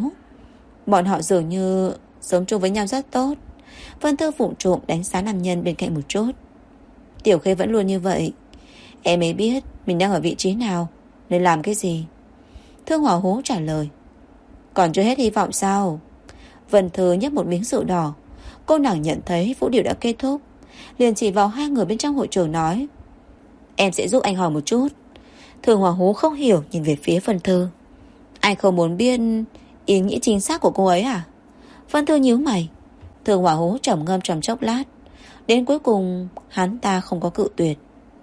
Bọn họ dường như sống chung với nhau rất tốt. Vân Thư vụng trộm đánh giá nam nhân bên cạnh một chút. Tiểu Khê vẫn luôn như vậy. Em ấy biết mình đang ở vị trí nào, nên làm cái gì. Thương Hỏa Hố trả lời. Còn chưa hết hy vọng sao? Vân Thư nhấp một miếng rượu đỏ. Cô nàng nhận thấy vũ điệu đã kết thúc, liền chỉ vào hai người bên trong hội trường nói. Em sẽ giúp anh hỏi một chút. Thương Hỏa Hố không hiểu nhìn về phía Vân Thư. Anh không muốn biết ý nghĩ chính xác của cô ấy à? Vân Thư nhíu mày. Thương Hỏa Hố trầm ngâm trong chốc lát. Đến cuối cùng hắn ta không có cự tuyệt.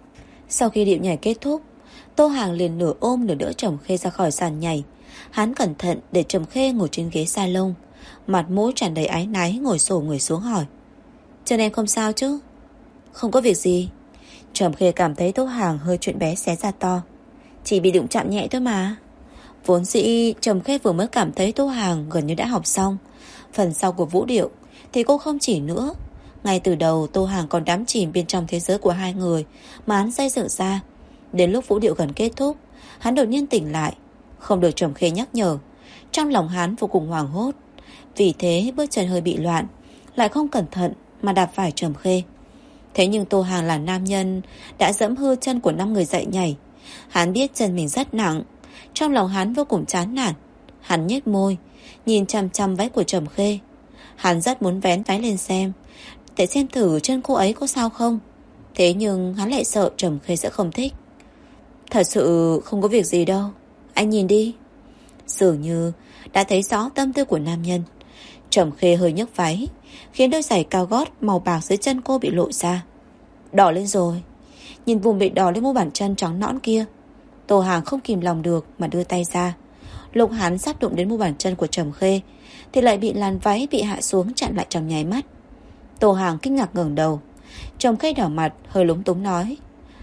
Sau khi điệu nhảy kết thúc, Tô Hàng liền nửa ôm nửa đỡ Trầm Khê ra khỏi sàn nhảy. Hắn cẩn thận để Trầm Khê ngồi trên ghế salon, mặt mũi tràn đầy áy náy ngồi xổm người xuống hỏi. Chân em không sao chứ? Không có việc gì. Trầm Khê cảm thấy Tô Hàng hơi chuyện bé xé ra to. Chỉ bị đụng chạm nhẹ thôi mà. Vốn dĩ Trầm Khê vừa mới cảm thấy Tô Hàng gần như đã học xong. Phần sau của vũ điệu thì cô không chỉ nữa. Ngay từ đầu Tô Hàng còn đắm chìm bên trong thế giới của hai người mà hắn xây dựng ra. Đến lúc vũ điệu gần kết thúc, hắn đột nhiên tỉnh lại, không được Trầm Khê nhắc nhở. Trong lòng hắn vô cùng hoảng hốt. Vì thế bước chân hơi bị loạn, lại không cẩn thận mà đạp phải Trầm Khê. Thế nhưng Tô Hàng là nam nhân đã dẫm hư chân của 5 người dậy nhảy. Hắn biết chân mình rất nặng. Trong lòng hắn vô cùng chán nản. Hắn nhếch môi, nhìn chăm chăm váy của Trầm Khê. Hắn rất muốn vén váy lên xem, để xem thử chân cô ấy có sao không. Thế nhưng hắn lại sợ Trầm Khê sẽ không thích. Thật sự không có việc gì đâu, anh nhìn đi. Dường như đã thấy rõ tâm tư của nam nhân. Trầm Khê hơi nhấc váy, khiến đôi giày cao gót màu bạc dưới chân cô bị lộ ra. Đỏ lên rồi. Nhìn vùng bị đỏ lên mu bàn chân trắng nõn kia, Tô Hàng không kìm lòng được mà đưa tay ra. Lúc hắn sắp đụng đến mu bàn chân của Trầm Khê thì lại bị làn váy bị hạ xuống chặn lại trong nháy mắt. Tô Hàng kinh ngạc ngẩng đầu. Trầm Khê đỏ mặt hơi lúng túng nói.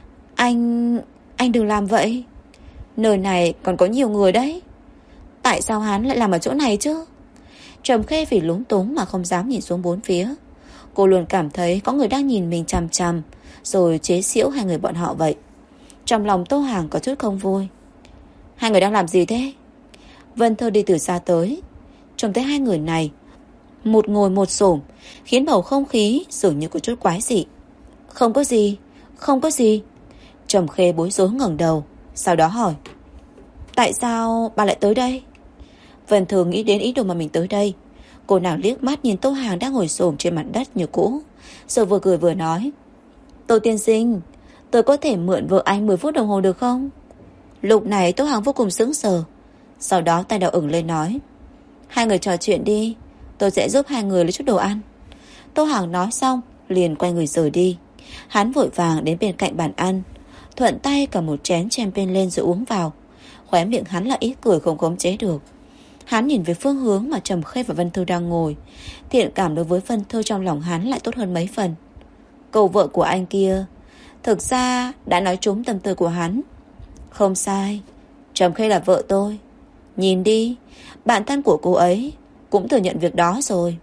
Anh đừng làm vậy. Nơi này còn có nhiều người đấy. Tại sao hắn lại làm ở chỗ này chứ? Trầm Khê vì lúng túng mà không dám nhìn xuống bốn phía. Cô luôn cảm thấy có người đang nhìn mình chằm chằm, rồi chế giễu hai người bọn họ vậy. Trong lòng Tô Hàng có chút không vui. Hai người đang làm gì thế? Vân Thơ đi từ xa tới, trông thấy hai người này một ngồi một xổm, khiến bầu không khí dường như có chút quái dị. Không có gì, không có gì. Trầm Khê bối rối ngẩng đầu, sau đó hỏi. Tại sao bà lại tới đây? Vân Thơ nghĩ đến ý đồ mà mình tới đây. Cô nàng liếc mắt nhìn Tô Hàng đang ngồi xổm trên mặt đất như cũ, rồi vừa cười vừa nói. Tô tiên sinh, tôi có thể mượn vợ anh 10 phút đồng hồ được không? Lúc này Tô Hàng vô cùng sững sờ. Sau đó tay đào ửng lên nói. Hai người trò chuyện đi, tôi sẽ giúp hai người lấy chút đồ ăn. Tô Hàng nói xong liền quay người rời đi. Hắn vội vàng đến bên cạnh bàn ăn, thuận tay cầm một chén champagne lên rồi uống vào. Khóe miệng hắn là ít cười không khống chế được. Hắn nhìn về phương hướng mà Trầm Khê và Vân Thư đang ngồi. Thiện cảm đối với Vân Thư trong lòng hắn lại tốt hơn mấy phần. Cậu vợ của anh kia thực ra đã nói trúng tâm tư của hắn. Không sai, Trầm Khê là vợ tôi. Nhìn đi, bạn thân của cô ấy cũng thừa nhận việc đó rồi.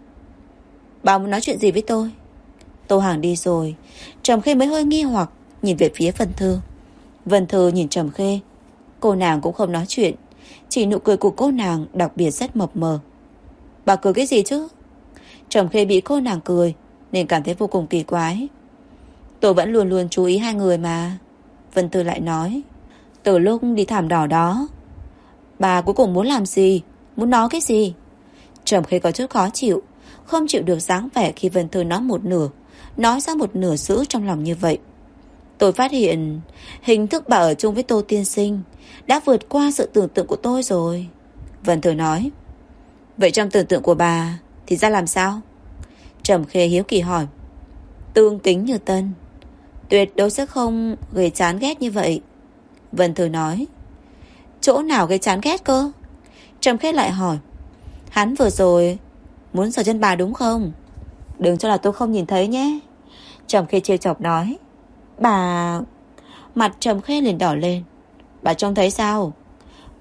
Bà muốn nói chuyện gì với tôi? Tô Hàng đi rồi, Trầm Khê mới hơi nghi hoặc nhìn về phía Vân Thư. Vân Thư nhìn Trầm Khê. Cô nàng cũng không nói chuyện, chỉ nụ cười của cô nàng đặc biệt rất mập mờ. Bà cười cái gì chứ? Trầm Khê bị cô nàng cười nên cảm thấy vô cùng kỳ quái. Tôi vẫn luôn luôn chú ý hai người mà. Vân Thư lại nói. Từ lúc đi thảm đỏ đó, bà cuối cùng muốn làm gì? Muốn nói cái gì? Trầm Khê có chút khó chịu, không chịu được dáng vẻ khi Vân Thư nói một nửa, nói ra một nửa giữ trong lòng như vậy. Tôi phát hiện hình thức bà ở chung với Tô tiên sinh đã vượt qua sự tưởng tượng của tôi rồi. Vân Thư nói. Vậy trong tưởng tượng của bà thì ra làm sao? Trầm Khê hiếu kỳ hỏi. Tương kính như tân, tuyệt đối sẽ không gây chán ghét như vậy. Vân Thư nói. Chỗ nào gây chán ghét cơ? Trầm Khê lại hỏi. Hắn vừa rồi muốn sờ chân bà đúng không? Đừng cho là tôi không nhìn thấy nhé. Trầm Khê trêu chọc nói. Bà... Mặt Trầm Khê liền đỏ lên. Bà trông thấy sao?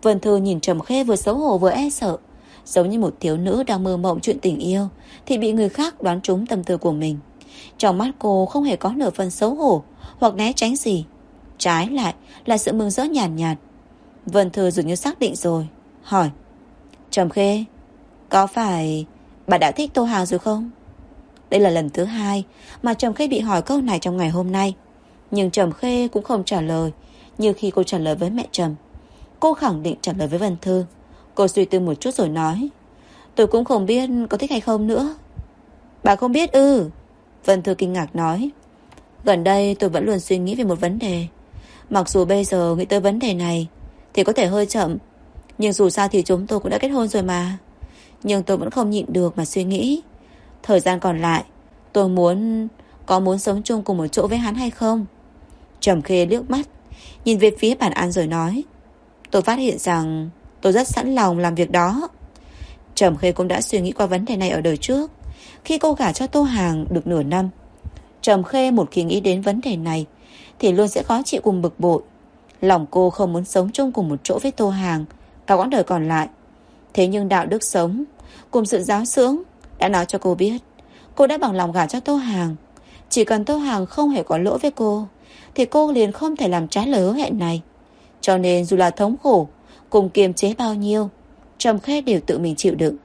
Vân Thư nhìn Trầm Khê vừa xấu hổ vừa e sợ, giống như một thiếu nữ đang mơ mộng chuyện tình yêu thì bị người khác đoán trúng tâm tư của mình. Trong mắt cô không hề có nửa phần xấu hổ hoặc né tránh gì, trái lại là sự mừng rỡ nhàn nhạt. Vân Thư dường như xác định rồi, hỏi: Trầm Khê, có phải bà đã thích Tô Hàng rồi không? Đây là lần thứ hai mà Trầm Khê bị hỏi câu này trong ngày hôm nay, nhưng Trầm Khê cũng không trả lời như khi cô trả lời với mẹ Trầm. Cô khẳng định trả lời với Vân Thư. Cô suy tư một chút rồi nói: Tôi cũng không biết có thích hay không nữa. Bà không biết ư? Vân Thư kinh ngạc nói: Gần đây tôi vẫn luôn suy nghĩ về một vấn đề. Mặc dù bây giờ nghĩ tới vấn đề này thì có thể hơi chậm, nhưng dù sao thì chúng tôi cũng đã kết hôn rồi mà. Nhưng tôi vẫn không nhịn được mà suy nghĩ, thời gian còn lại tôi muốn sống chung cùng một chỗ với hắn hay không. Trầm Khê liếc mắt nhìn về phía bàn ăn rồi nói: Tôi phát hiện rằng tôi rất sẵn lòng làm việc đó. Trầm Khê cũng đã suy nghĩ qua vấn đề này ở đời trước, khi cô gả cho Tô Hàng được nửa năm. Trầm Khê một khi nghĩ đến vấn đề này thì luôn sẽ khó chịu cùng bực bội. Lòng cô không muốn sống chung cùng một chỗ với Tô Hàng cả quãng đời còn lại. Thế nhưng đạo đức sống cùng sự giáo dưỡng đã nói cho cô biết cô đã bằng lòng gả cho Tô Hàng. Chỉ cần Tô Hàng không hề có lỗi với cô thì cô liền không thể làm trái lời hứa hẹn này. Cho nên dù là thống khổ cùng kiềm chế bao nhiêu, Trầm Khê đều tự mình chịu đựng.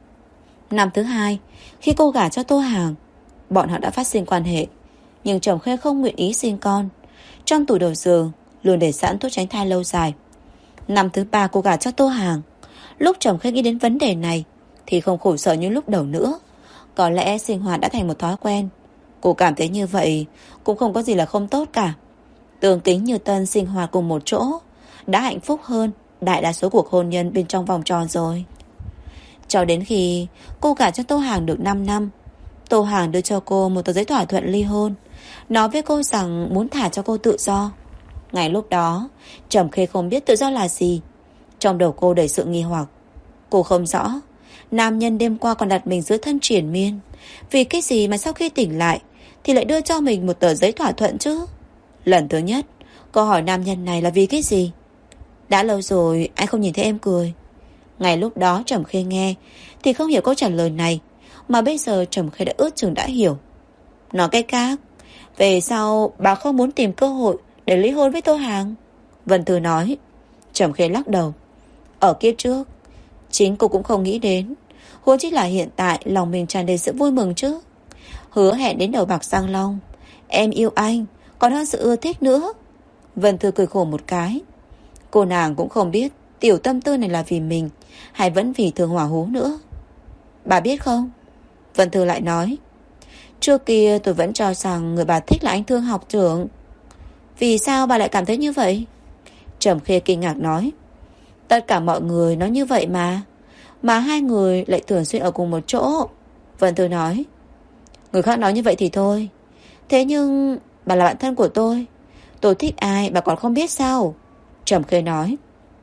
Năm thứ hai, khi cô gả cho Tô Hàng, bọn họ đã phát sinh quan hệ, nhưng Trầm Khê không nguyện ý sinh con. Trong tủ đầu giường luôn để sẵn thuốc tránh thai lâu dài. Năm thứ ba cô gả cho Tô Hàng, lúc Trầm Khê nghĩ đến vấn đề này thì không khổ sở như lúc đầu nữa. Có lẽ sinh hoạt đã thành một thói quen. Cô cảm thấy như vậy cũng không có gì là không tốt cả. Tương kính như tân sinh hoạt cùng một chỗ đã hạnh phúc hơn đại đa số cuộc hôn nhân bên trong vòng tròn rồi. Cho đến khi cô gả cho Tô Hàng được 5 năm, Tô Hàng đưa cho cô một tờ giấy thỏa thuận ly hôn, nói với cô rằng muốn thả cho cô tự do. Ngày lúc đó Trầm Khê không biết tự do là gì. Trong đầu cô đầy sự nghi hoặc. Cô không rõ nam nhân đêm qua còn đặt mình dưới thân triền miên, vì cái gì mà sau khi tỉnh lại thì lại đưa cho mình một tờ giấy thỏa thuận chứ? Lần thứ nhất cô hỏi nam nhân này là vì cái gì. Đã lâu rồi anh không nhìn thấy em cười. Ngày lúc đó Trầm Khê nghe thì không hiểu câu trả lời này, mà bây giờ Trầm Khê đã ước chừng đã hiểu. Nói cách khác, về sau bà không muốn tìm cơ hội để ly hôn với Tô Hàng? Vân Thư nói. Trầm Khê lắc đầu. Ở kiếp trước chính cô cũng không nghĩ đến, huống chi là hiện tại lòng mình tràn đầy sự vui mừng chứ. Hứa hẹn đến đầu bạc răng long, em yêu anh còn hơn sự ưa thích nữa. Vân Thư cười khổ một cái. Cô nàng cũng không biết tiểu tâm tư này là vì mình hay vẫn vì Thường Hỏa hú nữa. Bà biết không? Vân Thư lại nói. Trước kia tôi vẫn cho rằng người bà thích là anh Thương học trưởng. Vì sao bà lại cảm thấy như vậy? Trầm Khê kinh ngạc nói. Tất cả mọi người nói như vậy mà hai người lại thường xuyên ở cùng một chỗ. Vân Thư nói. Người khác nói như vậy thì thôi, thế nhưng bà là bạn thân của tôi thích ai bà còn không biết sao? Trầm Khê nói.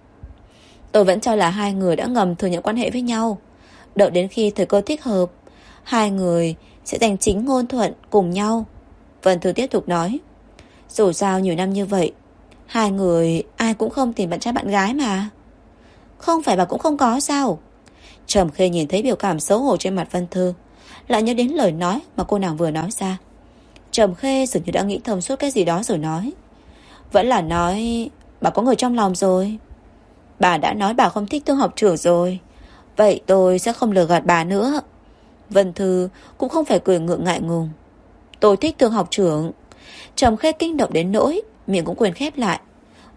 Tôi vẫn cho là hai người đã ngầm thừa nhận quan hệ với nhau. Đợi đến khi thời cơ thích hợp, hai người sẽ giành chính ngôn thuận cùng nhau. Vân Thư tiếp tục nói. Dù sao nhiều năm như vậy, hai người ai cũng không tìm bạn trai bạn gái mà. Không phải bà cũng không có sao? Trầm Khê nhìn thấy biểu cảm xấu hổ trên mặt Vân Thư, lại nhớ đến lời nói mà cô nàng vừa nói ra. Trầm Khê dường như đã nghĩ thông suốt cái gì đó rồi nói. Vẫn là nói bà có người trong lòng rồi. Bà đã nói bà không thích Thương học trưởng rồi, vậy tôi sẽ không lừa gạt bà nữa. Vân Thư cũng không phải cười ngượng ngại ngùng. Tôi thích Thương học trưởng. Trầm Khê kinh động đến nỗi miệng cũng quên khép lại.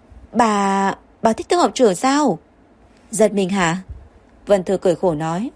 Bà thích Thương học trưởng sao? Giật mình hả? Vân Thư cười khổ nói.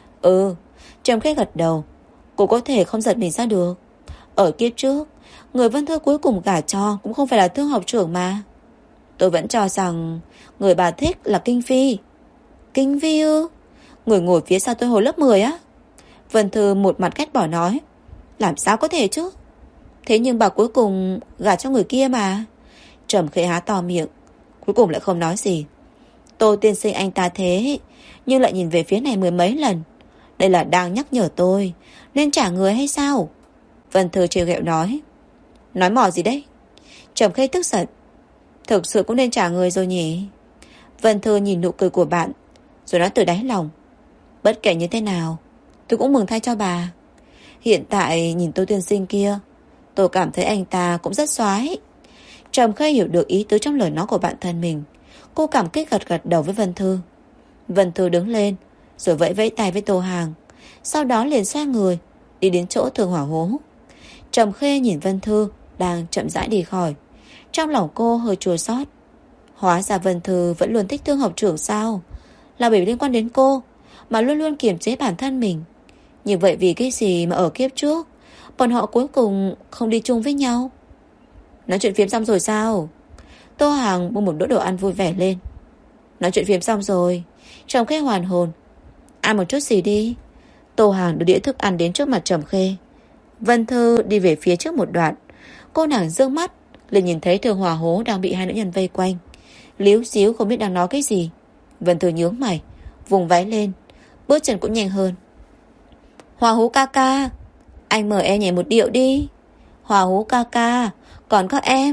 Trầm Khê gật đầu. Cô có thể không giật mình ra được. Ở kiếp trước, người Vân Thư cuối cùng gả cho cũng không phải là Thương học trưởng mà. Tôi vẫn cho rằng người bà thích là Kinh Phi. Kinh Phi ư? Người ngồi phía sau tôi hồi lớp 10 á? Vân Thư một mặt ghét bỏ nói. Làm sao có thể chứ? Thế nhưng bà cuối cùng gả cho người kia mà. Trầm Khê há to miệng, cuối cùng lại không nói gì. Tô tiên sinh anh ta thế, nhưng lại nhìn về phía này mười mấy lần. Đây là đang nhắc nhở tôi nên trả người hay sao? Vân Thư trêu ghẹo nói. Nói mò gì đấy? Trầm Khê tức giận. Thực sự cũng nên trả người rồi nhỉ? Vân Thư nhìn nụ cười của bạn, rồi nói từ đáy lòng: Bất kể như thế nào, tôi cũng mừng thay cho bà. Hiện tại nhìn Tô tiên sinh kia, tôi cảm thấy anh ta cũng rất xoái. Trầm Khê hiểu được ý tứ trong lời nói của bạn thân mình. Cô cảm kích gật gật đầu với Vân Thư. Vân Thư đứng lên, rồi vẫy vẫy tay với Tô Hàng, sau đó liền xoay người đi đến chỗ Thương Hỏa Hố. Trầm Khê nhìn Vân Thư đang chậm rãi đi khỏi, trong lòng cô hơi chua xót. Hóa ra Vân Thư vẫn luôn thích Thương học trưởng sao? Là bởi vì liên quan đến cô mà luôn luôn kiềm chế bản thân mình. Như vậy vì cái gì mà ở kiếp trước bọn họ cuối cùng không đi chung với nhau? Nói chuyện phiếm xong rồi sao? Tô Hàng buông một đũa đồ ăn vui vẻ lên. Nói chuyện phiếm xong rồi. Trầm Khê hoàn hồn. Ăn một chút gì đi. Tô Hàng đưa đĩa thức ăn đến trước mặt Trầm Khê. Vân Thư đi về phía trước một đoạn. Cô nàng dương mắt liền nhìn thấy Thương Hỏa Hố đang bị hai nữ nhân vây quanh, líu xíu không biết đang nói cái gì. Vân Thư nhướng mày, vùng váy lên, bước chân cũng nhanh hơn. Hỏa Hố ca ca, anh mời em nhảy một điệu đi. Hỏa Hố ca ca, còn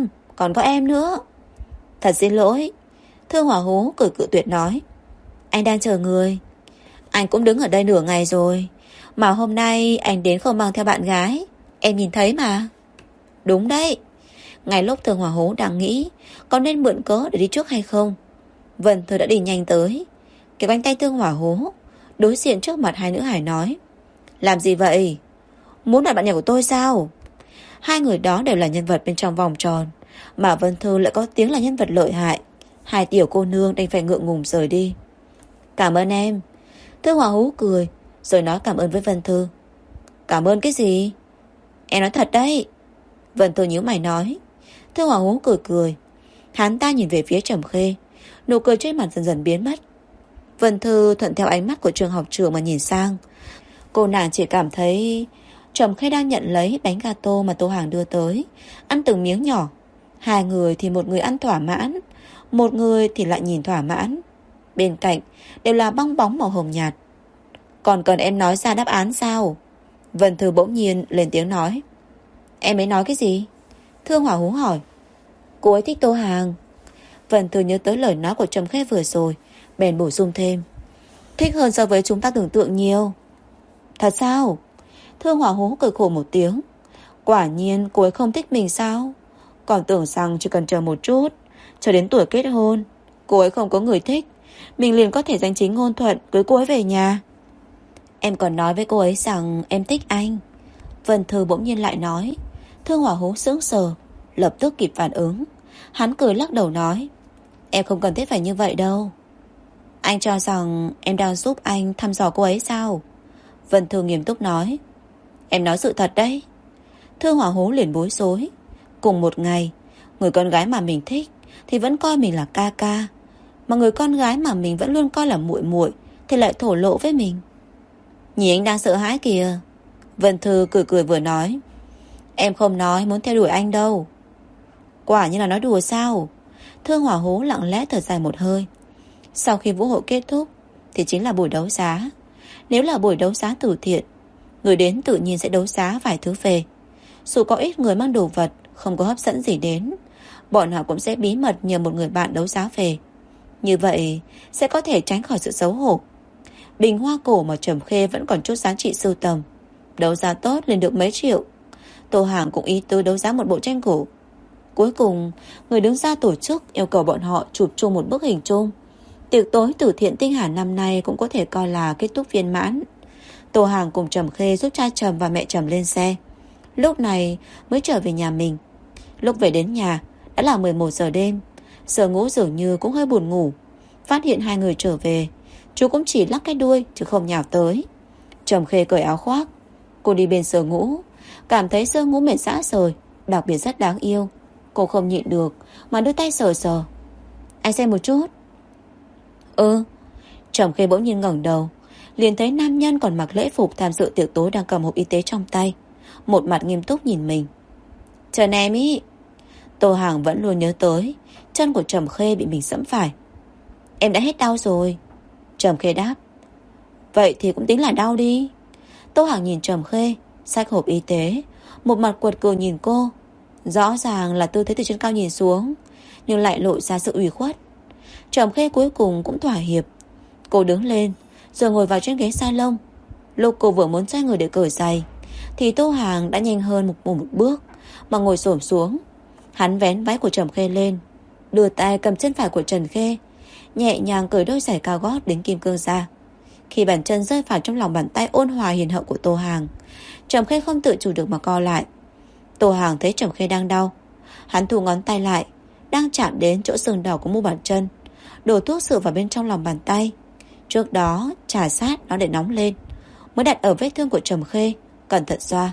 có em nữa. Thật xin lỗi. Thương Hỏa Hố cười cự tuyệt nói. Anh đang chờ người. Anh cũng đứng ở đây nửa ngày rồi, mà hôm nay anh đến không mang theo bạn gái. Em nhìn thấy mà. Đúng đấy. Ngay lúc Thương Hỏa Hố đang nghĩ có nên mượn cớ để đi trước hay không, Vân Thư đã đi nhanh tới, kéo cánh tay Thương Hỏa Hố, đối diện trước mặt hai nữ hài nói. Làm gì vậy? Muốn là bạn nhỏ của tôi sao? Hai người đó đều là nhân vật bên trong vòng tròn, mà Vân Thư lại có tiếng là nhân vật lợi hại. Hai tiểu cô nương đành phải ngượng ngùng rời đi. Cảm ơn em. Thương Hỏa Hố cười, rồi nói cảm ơn với Vân Thư. Cảm ơn cái gì? Em nói thật đấy. Vân Thư nhíu mày nói. Thương Hỏa Hố cười cười. Hắn ta nhìn về phía Trầm Khê, nụ cười trên mặt dần dần biến mất. Vân Thư thuận theo ánh mắt của trường học trưởng mà nhìn sang. Cô nàng chỉ cảm thấy Trầm Khê đang nhận lấy bánh gato mà Tô Hàng đưa tới, ăn từng miếng nhỏ. Hai người thì một người ăn thỏa mãn, một người thì lại nhìn thỏa mãn. Bên cạnh đều là bong bóng màu hồng nhạt. Còn cần em nói ra đáp án sao? Vân Thư bỗng nhiên lên tiếng nói. Em ấy nói cái gì? Thương Hỏa Hố hỏi. Cô ấy thích Tô Hàng. Vân Thư nhớ tới lời nói của Trầm Khê vừa rồi, bèn bổ sung thêm. Thích hơn so với chúng ta tưởng tượng nhiều. Thật sao? Thương Hỏa Hố cười khổ một tiếng. Quả nhiên cô ấy không thích mình sao? Còn tưởng rằng chỉ cần chờ một chút, chờ đến tuổi kết hôn, cô ấy không có người thích, mình liền có thể danh chính ngôn thuận cưới cô ấy về nhà. Em còn nói với cô ấy rằng em thích anh. Vân Thư bỗng nhiên lại nói. Thương Hỏa Hố sững sờ, lập tức kịp phản ứng. Hắn cười lắc đầu nói. Em không cần thiết phải như vậy đâu. Anh cho rằng em đang giúp anh thăm dò cô ấy sao? Vân Thư nghiêm túc nói. Em nói sự thật đấy. Thương Hỏa Hố liền bối rối. Cùng một ngày, người con gái mà mình thích thì vẫn coi mình là ca ca, mà người con gái mà mình vẫn luôn coi là muội muội thì lại thổ lộ với mình. Nhìn anh đang sợ hãi kìa. Vân Thư cười cười vừa nói. Em không nói muốn theo đuổi anh đâu. Quả như là nói đùa sao? Thương Hỏa Hố lặng lẽ thở dài một hơi. Sau khi vũ hội kết thúc thì chính là buổi đấu giá. Nếu là buổi đấu giá từ thiện, người đến tự nhiên sẽ đấu giá vài thứ về. Dù có ít người mang đồ vật không có hấp dẫn gì đến, bọn họ cũng sẽ bí mật nhờ một người bạn đấu giá về. Như vậy sẽ có thể tránh khỏi sự xấu hổ. Bình hoa cổ mà Trầm Khê vẫn còn chút giá trị sưu tầm, đấu giá tốt lên được mấy triệu. Tô Hàng cũng ý tứ đấu giá một bộ tranh cổ. Cuối cùng, người đứng ra tổ chức yêu cầu bọn họ chụp chung một bức hình chung. Tiệc tối từ thiện tinh hà năm nay cũng có thể coi là kết thúc viên mãn. Tô Hàng cùng Trầm Khê giúp cha Trầm và mẹ Trầm lên xe, lúc này mới trở về nhà mình. Lúc về đến nhà đã là 11 giờ đêm. Sở Ngũ dường như cũng hơi buồn ngủ. Phát hiện hai người trở về, chú cũng chỉ lắc cái đuôi chứ không nhào tới. Trầm Khê cởi áo khoác, cô đi bên Sở Ngũ, cảm thấy Sở Ngũ mệt rã rời, đặc biệt rất đáng yêu. Cô không nhịn được mà đưa tay sờ sờ. Anh xem một chút. Trầm Khê bỗng nhiên ngẩng đầu, liền thấy nam nhân còn mặc lễ phục tham dự tiệc tối đang cầm hộp y tế trong tay, một mặt nghiêm túc nhìn mình. Trần em ý. Tô Hàng vẫn luôn nhớ tới chân của Trầm Khê bị mình giẫm phải. Em đã hết đau rồi. Trầm Khê đáp. Vậy thì cũng tính là đau đi. Tô Hàng nhìn Trầm Khê xách hộp y tế, một mặt quật cường nhìn cô. Rõ ràng là tư thế từ trên cao nhìn xuống, nhưng lại lộ ra sự ủy khuất. Trầm Khê cuối cùng cũng thỏa hiệp. Cô đứng lên rồi ngồi vào trên ghế salon. Lúc cô vừa muốn xoay người để cởi giày thì Tô Hàng đã nhanh hơn một bước mà ngồi xổm xuống. Hắn vén váy của Trầm Khê lên, đưa tay cầm chân phải của Trần Khê, nhẹ nhàng cởi đôi giày cao gót đến kim cương ra. Khi bàn chân rơi vào trong lòng bàn tay ôn hòa hiền hậu của Tô Hàng, Trầm Khê không tự chủ được mà co lại. Tô Hàng thấy Trầm Khê đang đau, hắn thu ngón tay lại, đang chạm đến chỗ sừng đỏ của mu bàn chân, đổ thuốc sữa vào bên trong lòng bàn tay. Trước đó trà sát nó để nóng lên, mới đặt ở vết thương của Trầm Khê, cẩn thận xoa.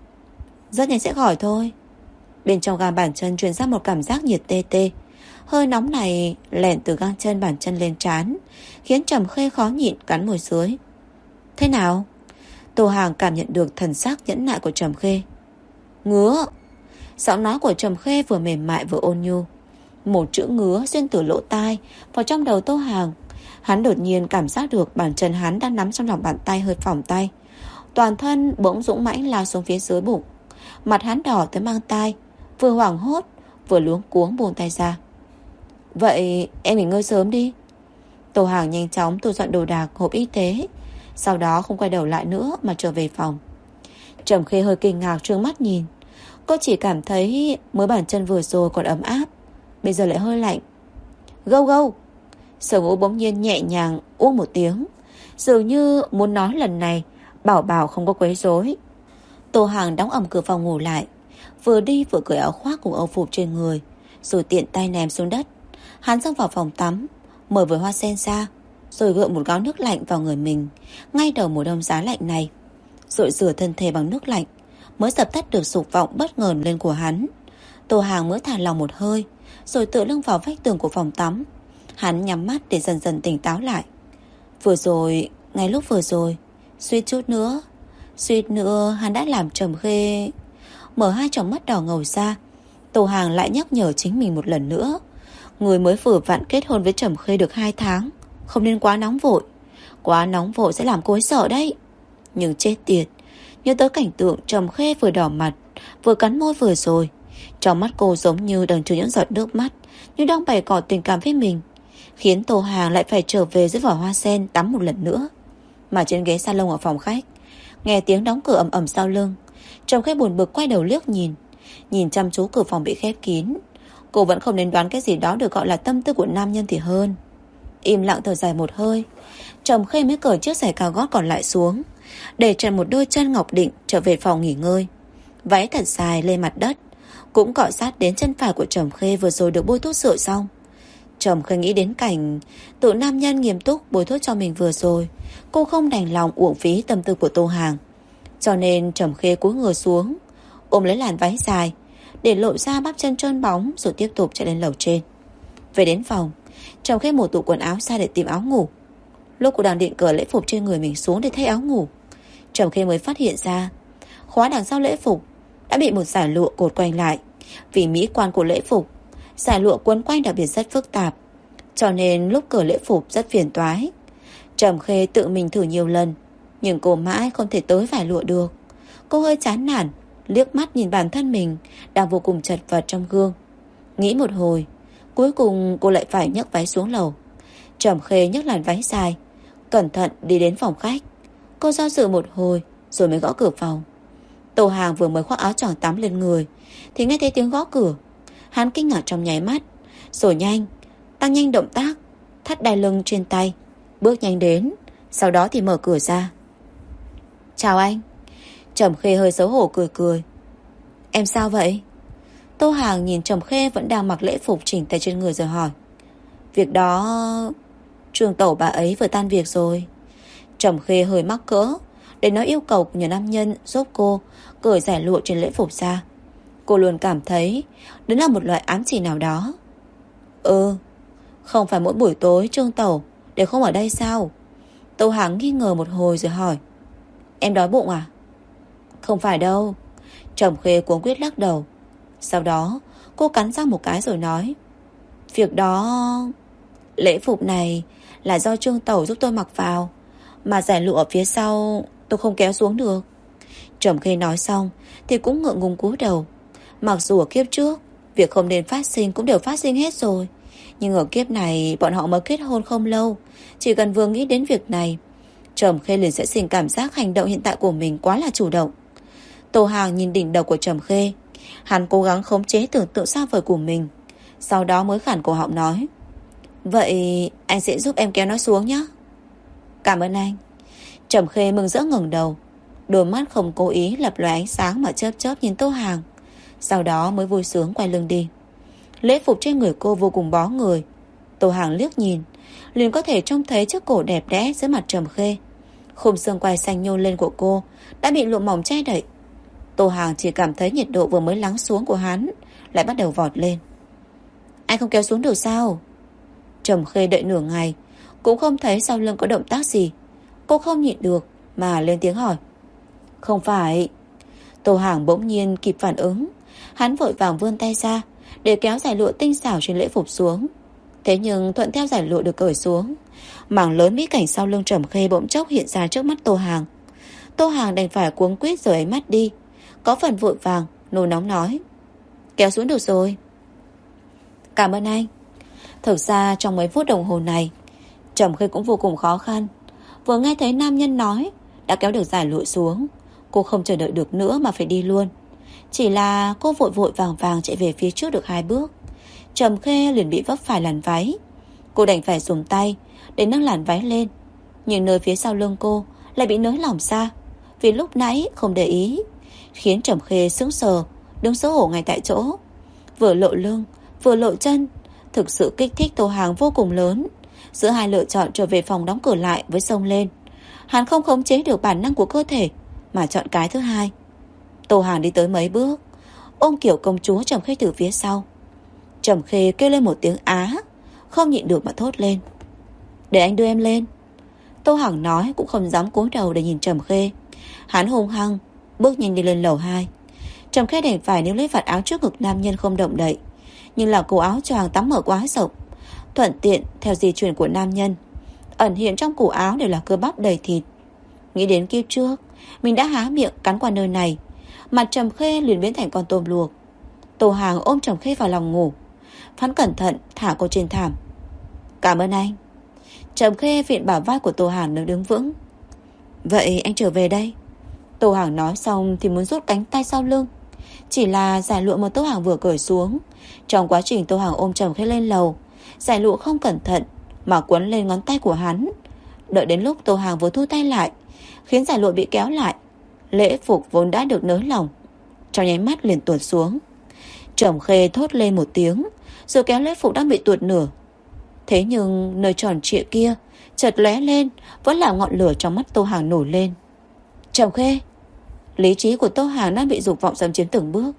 Rất nhanh sẽ khỏi thôi. Bên trong gan bàn chân truyền ra một cảm giác nhiệt tê tê. Hơi nóng này lẻn từ gang chân bàn chân lên trán, khiến Trầm Khê khó nhịn cắn môi dưới. Thế nào? Tô Hàng cảm nhận được thần sắc nhẫn nại của Trầm Khê. Ngứa. Giọng nói của Trầm Khê vừa mềm mại vừa ôn nhu. Một chữ ngứa xuyên từ lỗ tai vào trong đầu Tô Hàng. Hắn đột nhiên cảm giác được bàn chân hắn đang nắm trong lòng bàn tay hơi phỏng tay. Toàn thân bỗng dũng mãnh lao xuống phía dưới bụng. Mặt hắn đỏ tới mang tai, vừa hoảng hốt vừa luống cuống buông tay ra. Vậy em nghỉ ngơi sớm đi. Tô Hàng nhanh chóng thu dọn đồ đạc, hộp y tế, sau đó không quay đầu lại nữa mà trở về phòng. Trầm Khê hơi kinh ngạc trừng mắt nhìn. Cô chỉ cảm thấy mới bàn chân vừa rồi còn ấm áp, bây giờ lại hơi lạnh. Gâu gâu. Sở Ngũ bỗng nhiên nhẹ nhàng uống một tiếng, dường như muốn nói lần này bảo bảo không có quấy rối. Tô Hàng đóng ầm cửa phòng ngủ lại, vừa đi vừa cởi áo khoác cùng âu phục trên người, rồi tiện tay ném xuống đất. Hắn xông vào phòng tắm, mở vòi hoa sen ra, rồi gượng một gáo nước lạnh vào người mình ngay đầu mùa đông giá lạnh này, rồi rửa thân thể bằng nước lạnh, mới dập tắt được dục vọng bất ngờ lên của hắn. Tô Hàng mới thả lòng một hơi, rồi tựa lưng vào vách tường của phòng tắm. Hắn nhắm mắt để dần dần tỉnh táo lại. Vừa rồi, ngay lúc vừa rồi, suýt nữa hắn đã làm Trầm Khê. Mở hai tròng mắt đỏ ngầu ra, Tô Hàng lại nhắc nhở chính mình một lần nữa. Người mới vừa vặn kết hôn với Trầm Khê được 2 tháng, không nên quá nóng vội. Quá nóng vội sẽ làm cô ấy sợ đấy. Nhưng chết tiệt, nhớ tới cảnh tượng Trầm Khê vừa đỏ mặt vừa cắn môi vừa rồi, trong mắt cô giống như đang chứa những giọt nước mắt, như đang bày tỏ tình cảm với mình, khiến Tô Hàng lại phải trở về dưới vỏ hoa sen tắm một lần nữa. Mà trên ghế salon ở phòng khách, nghe tiếng đóng cửa ầm ầm sau lưng, Trầm Khê buồn bực quay đầu liếc nhìn chăm chú cửa phòng bị khép kín. Cô vẫn không nên đoán cái gì đó được gọi là tâm tư của nam nhân thì hơn. Im lặng thở dài một hơi, Trầm Khê mới cởi chiếc giày cao gót còn lại xuống, để trần một đôi chân ngọc định trở về phòng nghỉ ngơi. Váy thật dài lên mặt đất, cũng cọ sát đến chân phải của Trầm Khê vừa rồi được bôi thuốc sợi xong. Trầm Khê nghĩ đến cảnh tự nam nhân nghiêm túc bôi thuốc cho mình vừa rồi, cô không đành lòng uổng phí tâm tư của Tô Hàng. Cho nên Trầm Khê cúi người xuống, ôm lấy làn váy dài để lộ ra bắp chân trơn bóng, rồi tiếp tục chạy lên lầu trên. Về đến phòng, Trầm Khê mở tủ quần áo ra để tìm áo ngủ. Lúc cô đang định cởi lễ phục trên người mình xuống để thay áo ngủ, Trầm Khê mới phát hiện ra khóa đằng sau lễ phục đã bị một dải lụa cột quanh lại. Vì mỹ quan của lễ phục, dải lụa quấn quanh đặc biệt rất phức tạp, cho nên lúc cởi lễ phục rất phiền toái. Trầm Khê tự mình thử nhiều lần, nhưng cô mãi không thể tới vải lụa được. Cô hơi chán nản, liếc mắt nhìn bản thân mình đang vô cùng chật vật trong gương. Nghĩ một hồi, cuối cùng cô lại phải nhấc váy xuống lầu. Trầm Khê nhấc làn váy dài, cẩn thận đi đến phòng khách. Cô do dự một hồi rồi mới gõ cửa phòng. Tô Hàng vừa mới khoác áo choàng tắm lên người thì nghe thấy tiếng gõ cửa. Hắn kinh ngạc trong nháy mắt, rồi tăng nhanh động tác, thắt đai lưng trên tay, bước nhanh đến, sau đó thì mở cửa ra. Chào anh. Trầm Khê hơi xấu hổ cười. Em sao vậy? Tô Hàng nhìn Trầm Khê vẫn đang mặc lễ phục chỉnh tề trên người rồi hỏi. Việc đó, Trường tẩu bà ấy vừa tan việc rồi. Trầm Khê hơi mắc cỡ để nói yêu cầu của nhà nam nhân giúp cô cởi giải lụa trên lễ phục ra. Cô luôn cảm thấy đó là một loại ám chỉ nào đó. Không phải mỗi buổi tối Trương tẩu đều không ở đây sao? Tô Hàng nghi ngờ một hồi rồi hỏi. Em đói bụng à? Không phải đâu. Trầm Khê cuống quýt lắc đầu. Sau đó cô cắn răng một cái rồi nói. Việc đó, lễ phục này là do Trương tẩu giúp tôi mặc vào, mà giải lụa ở phía sau tôi không kéo xuống được. Trầm Khê nói xong thì cũng ngượng ngùng cúi đầu. Mặc dù ở kiếp trước việc không nên phát sinh cũng đều phát sinh hết rồi, Nhưng ở kiếp này bọn họ mới kết hôn không lâu, chỉ cần vừa nghĩ đến việc này, Trầm Khê liền sẽ sinh cảm giác hành động hiện tại của mình quá là chủ động. Tô Hàng nhìn đỉnh đầu của Trầm Khê, hắn cố gắng khống chế tưởng tượng xa vời của mình, sau đó mới khản cổ họng nói: Vậy anh sẽ giúp em kéo nó xuống nhé. Cảm ơn anh. Trầm Khê mừng rỡ ngẩng đầu, đôi mắt không cố ý lập lòe ánh sáng mà chớp chớp nhìn Tô Hàng, sau đó mới vui sướng quay lưng đi. Lễ phục trên người cô vô cùng bó người. Tô Hàng liếc nhìn liền có thể trông thấy chiếc cổ đẹp đẽ dưới mặt Trầm Khê. Khung xương quai xanh nhô lên của cô đã bị lụa mỏng che đậy. Tô Hàng chỉ cảm thấy nhiệt độ vừa mới lắng xuống của hắn lại bắt đầu vọt lên. Anh không kéo xuống được sao? Trầm Khê đợi nửa ngày cũng không thấy sau lưng có động tác gì. Cô không nhịn được mà lên tiếng hỏi. Không phải. Tô Hàng bỗng nhiên kịp phản ứng, hắn vội vàng vươn tay ra để kéo dải lụa tinh xảo trên lễ phục xuống. Thế nhưng thuận theo dải lụa được cởi xuống, mảng lớn mỹ cảnh sau lưng Trầm Khê bỗng chốc hiện ra trước mắt Tô Hàng. Tô Hàng đành phải cuống quýt rời ánh mắt đi, có phần vội vàng nổi nóng nói: Kéo xuống được rồi. Cảm ơn anh. Thực ra trong mấy phút đồng hồ này, Trầm Khê cũng vô cùng khó khăn. Vừa nghe thấy nam nhân nói đã kéo được dải lụa xuống, cô không chờ đợi được nữa mà phải đi luôn. Chỉ là cô vội vội vàng vàng chạy về phía trước được 2 bước, Trầm Khê liền bị vấp phải làn váy. Cô đành phải dùng tay để nâng làn váy lên, nhưng nơi phía sau lưng cô lại bị nới lỏng ra vì lúc nãy không để ý, khiến Trầm Khê sững sờ, đứng xấu hổ ngay tại chỗ. Vừa lộ lưng vừa lộ chân, thực sự kích thích Tô Hàng vô cùng lớn. Giữa hai lựa chọn trở về phòng đóng cửa lại với xông lên, hắn không khống chế được bản năng của cơ thể mà chọn cái thứ hai. Tô Hàng đi tới mấy bước, ôm kiểu công chúa Trầm Khê từ phía sau. Trầm Khê kêu lên một tiếng á, không nhịn được mà thốt lên: Để anh đưa em lên. Tô Hàng nói cũng không dám cúi đầu để nhìn Trầm Khê. Hắn hung hăng bước nhanh đi lên lầu 2. Trầm Khê đành phải níu lấy vạt áo trước ngực nam nhân không động đậy, nhưng là cổ áo choàng tắm mở quá rộng, thuận tiện theo di chuyển của nam nhân, ẩn hiện trong cổ áo đều là cơ bắp đầy thịt. Nghĩ đến kiếp trước mình đã há miệng cắn qua nơi này, mặt Trầm Khê liền biến thành con tôm luộc. Tô Hàng ôm Trầm Khê vào lòng ngủ, hắn cẩn thận thả cô trên thảm. Cảm ơn anh. Trầm Khê viện bả vai của Tô Hàng nó đứng vững. Vậy anh trở về đây. Tô Hàng nói xong thì muốn rút cánh tay sau lưng, chỉ là dải lụa mà Tô Hàng vừa cởi xuống. Trong quá trình Tô Hàng ôm Trầm Khê lên lầu, dải lụa không cẩn thận mà quấn lên ngón tay của hắn. Đợi đến lúc Tô Hàng vừa thu tay lại, khiến dải lụa bị kéo lại. Lễ phục vốn đã được nới lỏng, trong nháy mắt liền tuột xuống. Trầm Khê thốt lên một tiếng, rồi kéo lễ phục đang bị tuột nửa. Thế nhưng nơi tròn trịa kia chợt lóe lên, vẫn là ngọn lửa trong mắt Tô Hàng nổi lên. Trầm Khê. Lý trí của Tô Hàng đang bị dục vọng xâm chiếm từng bước.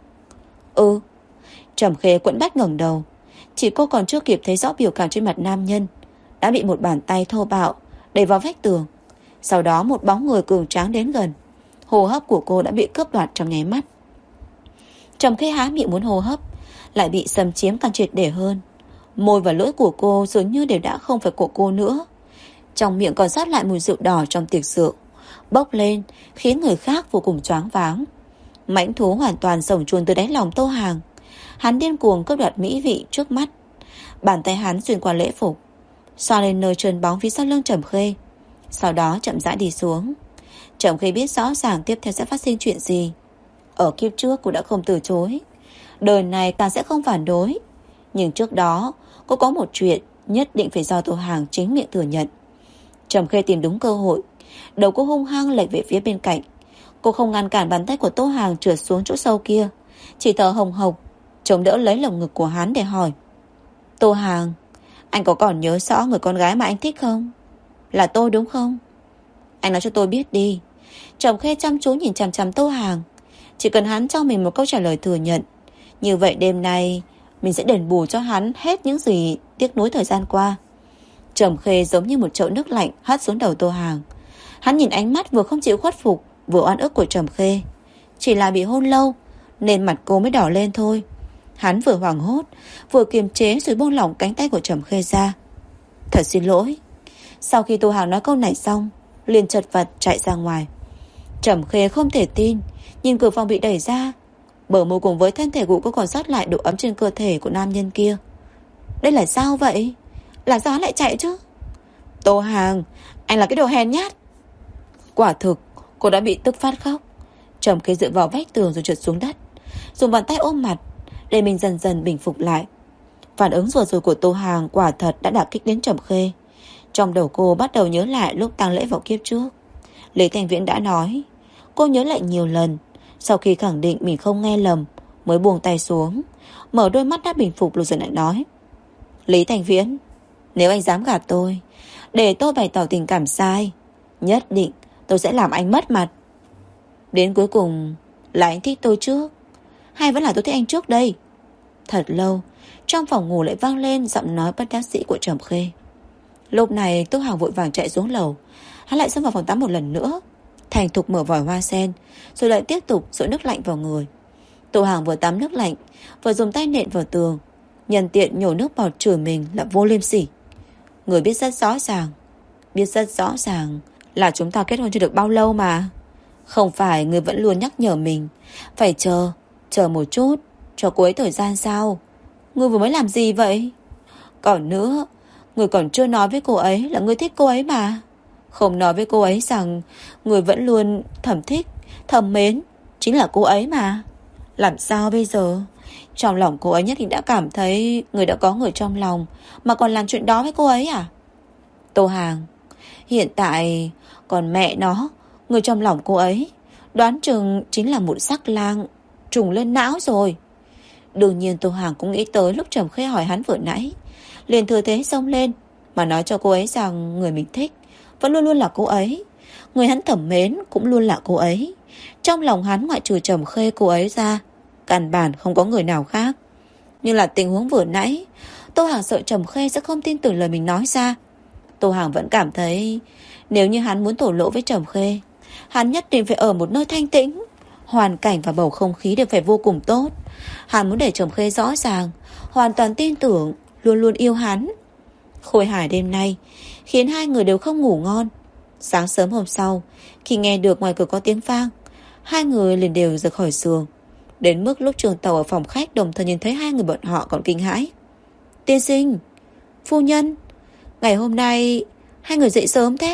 Trầm Khê quẫn bách ngẩng đầu. Chỉ cô còn chưa kịp thấy rõ biểu cảm trên mặt nam nhân, đã bị một bàn tay thô bạo đẩy vào vách tường. Sau đó một bóng người cường tráng đến gần, hô hấp của cô đã bị cướp đoạt trong nháy mắt. Trầm Khê há miệng muốn hô hấp, lại bị xâm chiếm càng triệt để hơn. Môi và lưỡi của cô dường như đều đã không phải của cô nữa. Trong miệng còn sót lại mùi rượu đỏ trong tiệc rượu, bốc lên khiến người khác vô cùng choáng váng. Mãnh thú hoàn toàn sổng chuồn từ đáy lòng Tô Hàng. Hắn điên cuồng cướp đoạt mỹ vị trước mắt. Bàn tay hắn xuyên qua lễ phục, xoa lên nơi trơn bóng phía sau lưng Trầm Khê, sau đó chậm rãi đi xuống. Trầm Khê biết rõ ràng tiếp theo sẽ phát sinh chuyện gì. Ở kiếp trước cô đã không từ chối, đời này càng sẽ không phản đối. Nhưng trước đó cô có một chuyện nhất định phải do Tô Hàng chính miệng thừa nhận. Trầm Khê tìm đúng cơ hội, đầu cô hung hăng lệch về phía bên cạnh. Cô không ngăn cản bàn tay của Tô Hàng trượt xuống chỗ sâu kia, chỉ thở hồng hộc chống đỡ lấy lồng ngực của hắn để hỏi: Tô Hàng, anh có còn nhớ rõ người con gái mà anh thích không? Là tôi đúng không? Anh nói cho tôi biết đi. Trầm Khê chăm chú nhìn chằm chằm Tô Hàng. Chỉ cần hắn cho mình một câu trả lời thừa nhận, như vậy đêm nay mình sẽ đền bù cho hắn hết những gì tiếc nuối thời gian qua. Trầm Khê giống như một chậu nước lạnh hắt xuống đầu Tô Hàng. Hắn nhìn ánh mắt vừa không chịu khuất phục vừa oan ức của Trầm Khê. Chỉ là bị hôn lâu nên mặt cô mới đỏ lên thôi. Hắn vừa hoảng hốt vừa kiềm chế rồi buông lỏng cánh tay của Trầm Khê ra. Thật xin lỗi. Sau khi Tô Hàng nói câu này xong, liền chật vật chạy ra ngoài. Trầm Khê không thể tin nhìn cửa phòng bị đẩy ra. Bờ môi cùng với thân thể của cô còn sót lại độ ấm trên cơ thể của nam nhân kia. Đây là sao vậy? Là sao hắn lại chạy chứ? Tô Hàng, anh là cái đồ hèn nhát. Quả thực cô đã bị tức phát khóc. Trầm Khê dựa vào vách tường rồi trượt xuống đất, dùng bàn tay ôm mặt để mình dần dần bình phục lại. Phản ứng vừa rồi của Tô Hàng quả thật đã đả kích đến Trầm Khê. Trong đầu cô bắt đầu nhớ lại lúc tang lễ vào kiếp trước. Lý Thành Viễn đã nói. Cô nhớ lại nhiều lần. Sau khi khẳng định mình không nghe lầm mới buông tay xuống, mở đôi mắt đã bình phục rồi lại nói. Lý Thành Viễn, nếu anh dám gạt tôi, để tôi bày tỏ tình cảm sai, nhất định tôi sẽ làm anh mất mặt. Đến cuối cùng là anh thích tôi trước, hay vẫn là tôi thích anh trước đây? Thật lâu, trong phòng ngủ lại vang lên giọng nói bất đắc dĩ của Trầm Khê. Lúc này Tô Hàng vội vàng chạy xuống lầu. Hắn lại xông vào phòng tắm một lần nữa, thành thục mở vòi hoa sen, rồi lại tiếp tục dội nước lạnh vào người. Tô Hàng vừa tắm nước lạnh, vừa dùng tay nện vào tường, nhân tiện nhổ nước bọt chửi mình là vô liêm sỉ. Người biết rất rõ ràng là chúng ta kết hôn chưa được bao lâu mà. Không phải người vẫn luôn nhắc nhở mình phải chờ một chút, cho cô ấy thời gian sao? Người vừa mới làm gì vậy? Còn nữa, người còn chưa nói với cô ấy là người thích cô ấy mà. Không nói với cô ấy rằng người vẫn luôn thầm thích, thầm mến chính là cô ấy mà. Làm sao bây giờ? Trong lòng cô ấy nhất định đã cảm thấy người đã có người trong lòng mà còn làm chuyện đó với cô ấy à? Tô Hàng, hiện tại còn mẹ nó, người trong lòng cô ấy đoán chừng chính là một sắc lang trùng lên não rồi. Đương nhiên Tô Hàng cũng nghĩ tới lúc Trầm Khê hỏi hắn vừa nãy, liền thừa thế xông lên mà nói cho cô ấy rằng người mình thích vẫn luôn luôn là cô ấy, người hắn thầm mến cũng luôn là cô ấy. Trong lòng hắn ngoại trừ Trầm Khê cô ấy ra, căn bản không có người nào khác. Nhưng là tình huống vừa nãy, Tô Hàng sợ Trầm Khê sẽ không tin tưởng lời mình nói ra. Tô Hàng vẫn cảm thấy nếu như hắn muốn thổ lộ với Trầm Khê, hắn nhất định phải ở một nơi thanh tĩnh, hoàn cảnh và bầu không khí đều phải vô cùng tốt. Hắn muốn để Trầm Khê rõ ràng, hoàn toàn tin tưởng, luôn luôn yêu hắn. Khôi hài đêm nay khiến hai người đều không ngủ ngon. Sáng sớm hôm sau, khi nghe được ngoài cửa có tiếng vang, hai người liền đều rời khỏi giường. Đến mức lúc Trường Tàu ở phòng khách đồng thời nhìn thấy hai người bọn họ còn kinh hãi. Tiên sinh, phu nhân, ngày hôm nay hai người dậy sớm thế?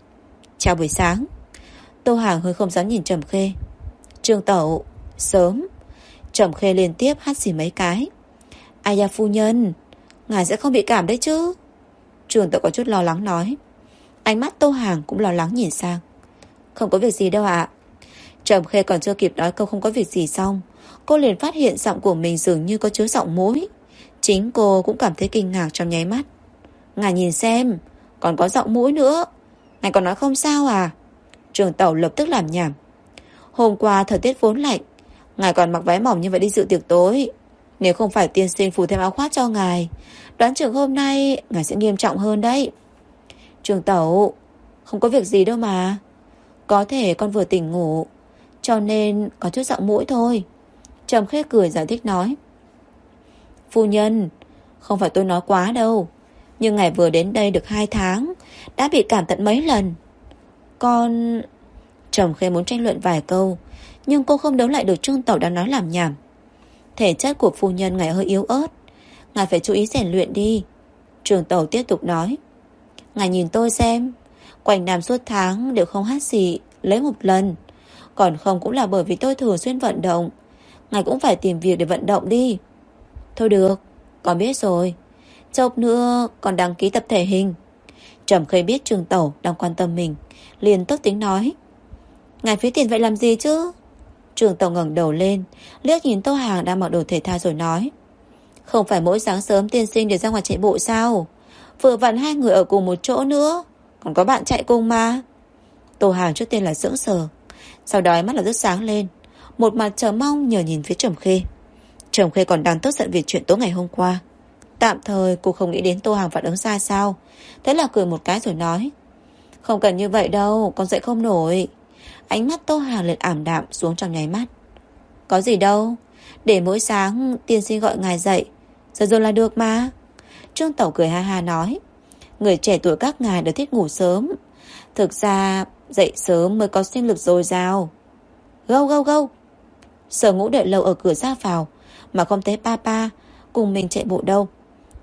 Chào buổi sáng. Tô Hàng hơi không dám nhìn Trầm Khê. Trường Tàu, sớm. Trầm Khê liên tiếp hắt xì mấy cái. Ai da phu nhân, ngài sẽ không bị cảm đấy chứ? Trường Tàu có chút lo lắng nói. Ánh mắt Tô Hàng cũng lo lắng nhìn sang. Không có việc gì đâu ạ. Trầm Khê còn chưa kịp nói câu không có việc gì xong, cô liền phát hiện giọng của mình dường như có chứa giọng mũi. Chính cô cũng cảm thấy kinh ngạc trong nháy mắt. Ngài nhìn xem, còn có giọng mũi nữa. Ngài còn nói không sao à? Trường Tàu lập tức làm nhảm. Hôm qua thời tiết vốn lạnh, ngài còn mặc váy mỏng như vậy đi dự tiệc tối. Nếu không phải tiên sinh phủ thêm áo khoác cho ngài, đoán chừng hôm nay ngài sẽ nghiêm trọng hơn đấy. Trường Tàu, không có việc gì đâu mà. Có thể con vừa tỉnh ngủ, cho nên có chút giọng mũi thôi. Trầm Khê cười giải thích nói. Phu nhân, không phải tôi nói quá đâu, nhưng ngài vừa đến đây được 2 tháng đã bị cảm tận mấy lần. Con... Trầm Khê muốn tranh luận vài câu, nhưng cô không đấu lại được Trương Tẩu đang nói làm nhảm. Thể chất của phu nhân ngài hơi yếu ớt, ngài phải chú ý rèn luyện đi. Trương Tẩu tiếp tục nói. Ngài nhìn tôi xem, quanh năm suốt tháng đều không hát xì lấy một lần. Còn không cũng là bởi vì tôi thường xuyên vận động. Ngài cũng phải tìm việc để vận động đi. Thôi được, con biết rồi. Chốc nữa còn đăng ký tập thể hình. Trầm Khê biết Trương Tẩu đang quan tâm mình, liền tức tính nói. Ngài phí tiền vậy làm gì chứ? Trương Tẩu ngẩng đầu lên, liếc nhìn Tô Hàng đang mặc đồ thể thao rồi nói. Không phải mỗi sáng sớm tiên sinh đều ra ngoài chạy bộ sao? Vừa vặn hai người ở cùng một chỗ nữa, còn có bạn chạy cùng mà. Tô Hàng trước tiên là sững sờ, sau đó mắt là rất sáng lên, một mặt chờ mong nhờ nhìn phía Trầm Khê. Trầm Khê còn đang tức giận vì chuyện tối ngày hôm qua. Tạm thời cô không nghĩ đến Tô Hàng phản ứng ra sao, thế là cười một cái rồi nói. Không cần như vậy đâu, con dậy không nổi. Ánh mắt Tô Hàng liền ảm đạm xuống trong nháy mắt. Có gì đâu, để mỗi sáng tiên sinh gọi ngài dậy rồi là được mà. Trương Tẩu cười ha ha nói. Người trẻ tuổi các ngài đều thích ngủ sớm, thực ra dậy sớm mới có sinh lực dồi dào. Gâu gâu gâu. Sở Ngũ đợi lâu ở cửa ra vào mà không thấy papa cùng mình chạy bộ đâu.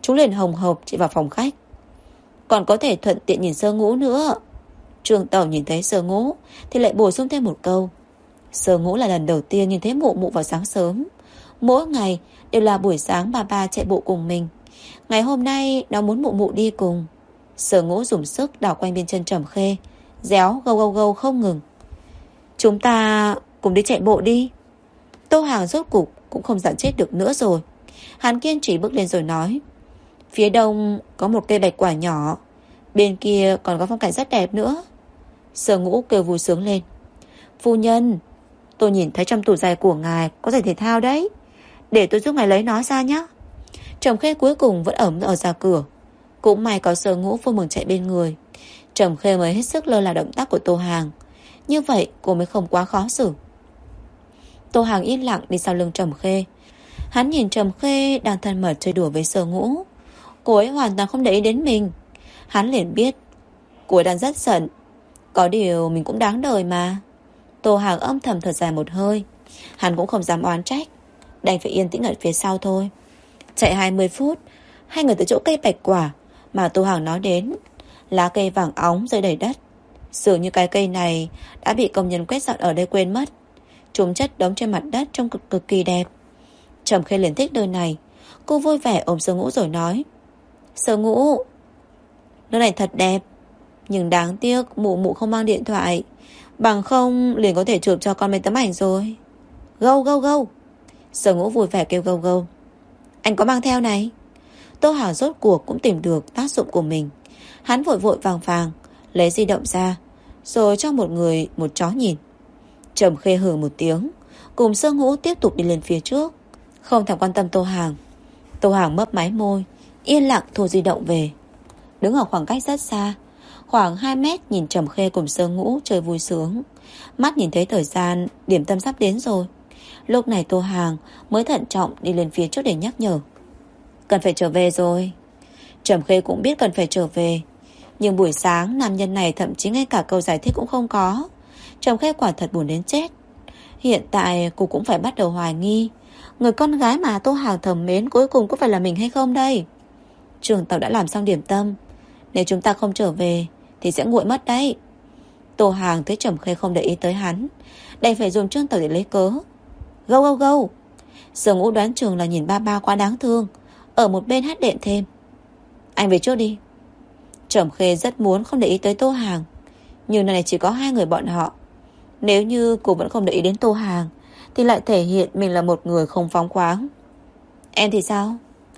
chúng liền hồng hộc chạy vào phòng khách. Còn có thể thuận tiện nhìn Sơ Ngũ nữa. Trương Tẩu nhìn thấy Sơ Ngũ thì lại bổ sung thêm một câu. Sơ Ngũ là lần đầu tiên nhìn thấy mụ mụ vào sáng sớm. Mỗi ngày đều là buổi sáng bà chạy bộ cùng mình. Ngày hôm nay nó muốn mụ mụ đi cùng. Sơ Ngũ dùng sức đảo quanh bên chân Trầm Khê, réo gâu gâu gâu không ngừng. Chúng ta cùng đi chạy bộ đi. Tô Hàng rốt cục cũng không giận chết được nữa rồi. Hắn kiên trì bước lên rồi nói. Phía đông có một cây bạch quả nhỏ, bên kia còn có phong cảnh rất đẹp nữa. Sơ Ngũ kêu vui sướng lên. Phu nhân, tôi nhìn thấy trong tủ giày của ngài có giày thể thao đấy, để tôi giúp ngài lấy nó ra nhé. Trầm Khê cuối cùng vẫn ẩm ở ra cửa. Cũng may có Sơ Ngũ vui mừng chạy bên người. Trầm Khê mới hết sức lơ là động tác của Tô Hàng. Như vậy cô mới không quá khó xử. Tô Hàng yên lặng đi sau lưng Trầm Khê. Hắn nhìn Trầm Khê đang thân mật chơi đùa với Sơ Ngũ. Cô ấy hoàn toàn không để ý đến mình. Hắn liền biết cô ấy đang rất giận. Có điều mình cũng đáng đời mà. Tô Hàng âm thầm thở dài một hơi. Hắn cũng không dám oán trách, đành phải yên tĩnh ở phía sau thôi. Chạy 20 phút, hai người tới chỗ cây bạch quả mà Tô Hàng nói đến. Lá cây vàng óng rơi đầy đất. Dường như cái cây này đã bị công nhân quét dọn ở đây quên mất. Chúng chất đống trên mặt đất trông cực kỳ đẹp. Trầm Khê liền thích nơi này. Cô vui vẻ ôm Sơ Ngũ rồi nói. Sơ Ngũ, nơi này thật đẹp, nhưng đáng tiếc mụ mụ không mang điện thoại, bằng không liền có thể chụp cho con mấy tấm ảnh rồi. Gâu gâu gâu. Sơ Ngũ vui vẻ kêu gâu gâu. Anh có mang theo này. Tô Hảo rốt cuộc cũng tìm được tác dụng của mình. Hắn vội vội vàng vàng lấy di động ra, rồi cho một người một chó nhìn. Trầm Khê hừ một tiếng, cùng Sơ Ngũ tiếp tục đi lên phía trước, không thèm quan tâm Tô Hàng. Tô Hàng mấp máy môi, yên lặng thu di động về. Đứng ở khoảng cách rất xa, khoảng 2 mét, nhìn Trầm Khê cùng Sơ Ngũ chơi vui sướng. Mắt nhìn thấy thời gian điểm tâm sắp đến rồi. Lúc này Tô Hàng mới thận trọng đi lên phía trước để nhắc nhở. Cần phải trở về rồi. Trầm Khê cũng biết cần phải trở về, nhưng buổi sáng nam nhân này thậm chí ngay cả câu giải thích cũng không có. Trầm Khê quả thật buồn đến chết. Hiện tại cô cũng phải bắt đầu hoài nghi, người con gái mà Tô Hàng thầm mến cuối cùng có phải là mình hay không đây. Trường tàu đã làm xong điểm tâm, nếu chúng ta không trở về thì sẽ nguội mất đấy. Tô Hàng thấy Trầm Khê không để ý tới hắn, đành phải dùng Trương Tàu để lấy cớ. Gâu gâu gâu. Sở Ngũ đoán chừng là nhìn ba quá đáng thương, ở một bên hát đệm thêm. Anh về trước đi. Trầm Khê rất muốn không để ý tới Tô Hàng, nhưng nơi này chỉ có hai người bọn họ. Nếu như cô vẫn không để ý đến Tô Hàng thì lại thể hiện mình là một người không phóng khoáng. Em thì sao?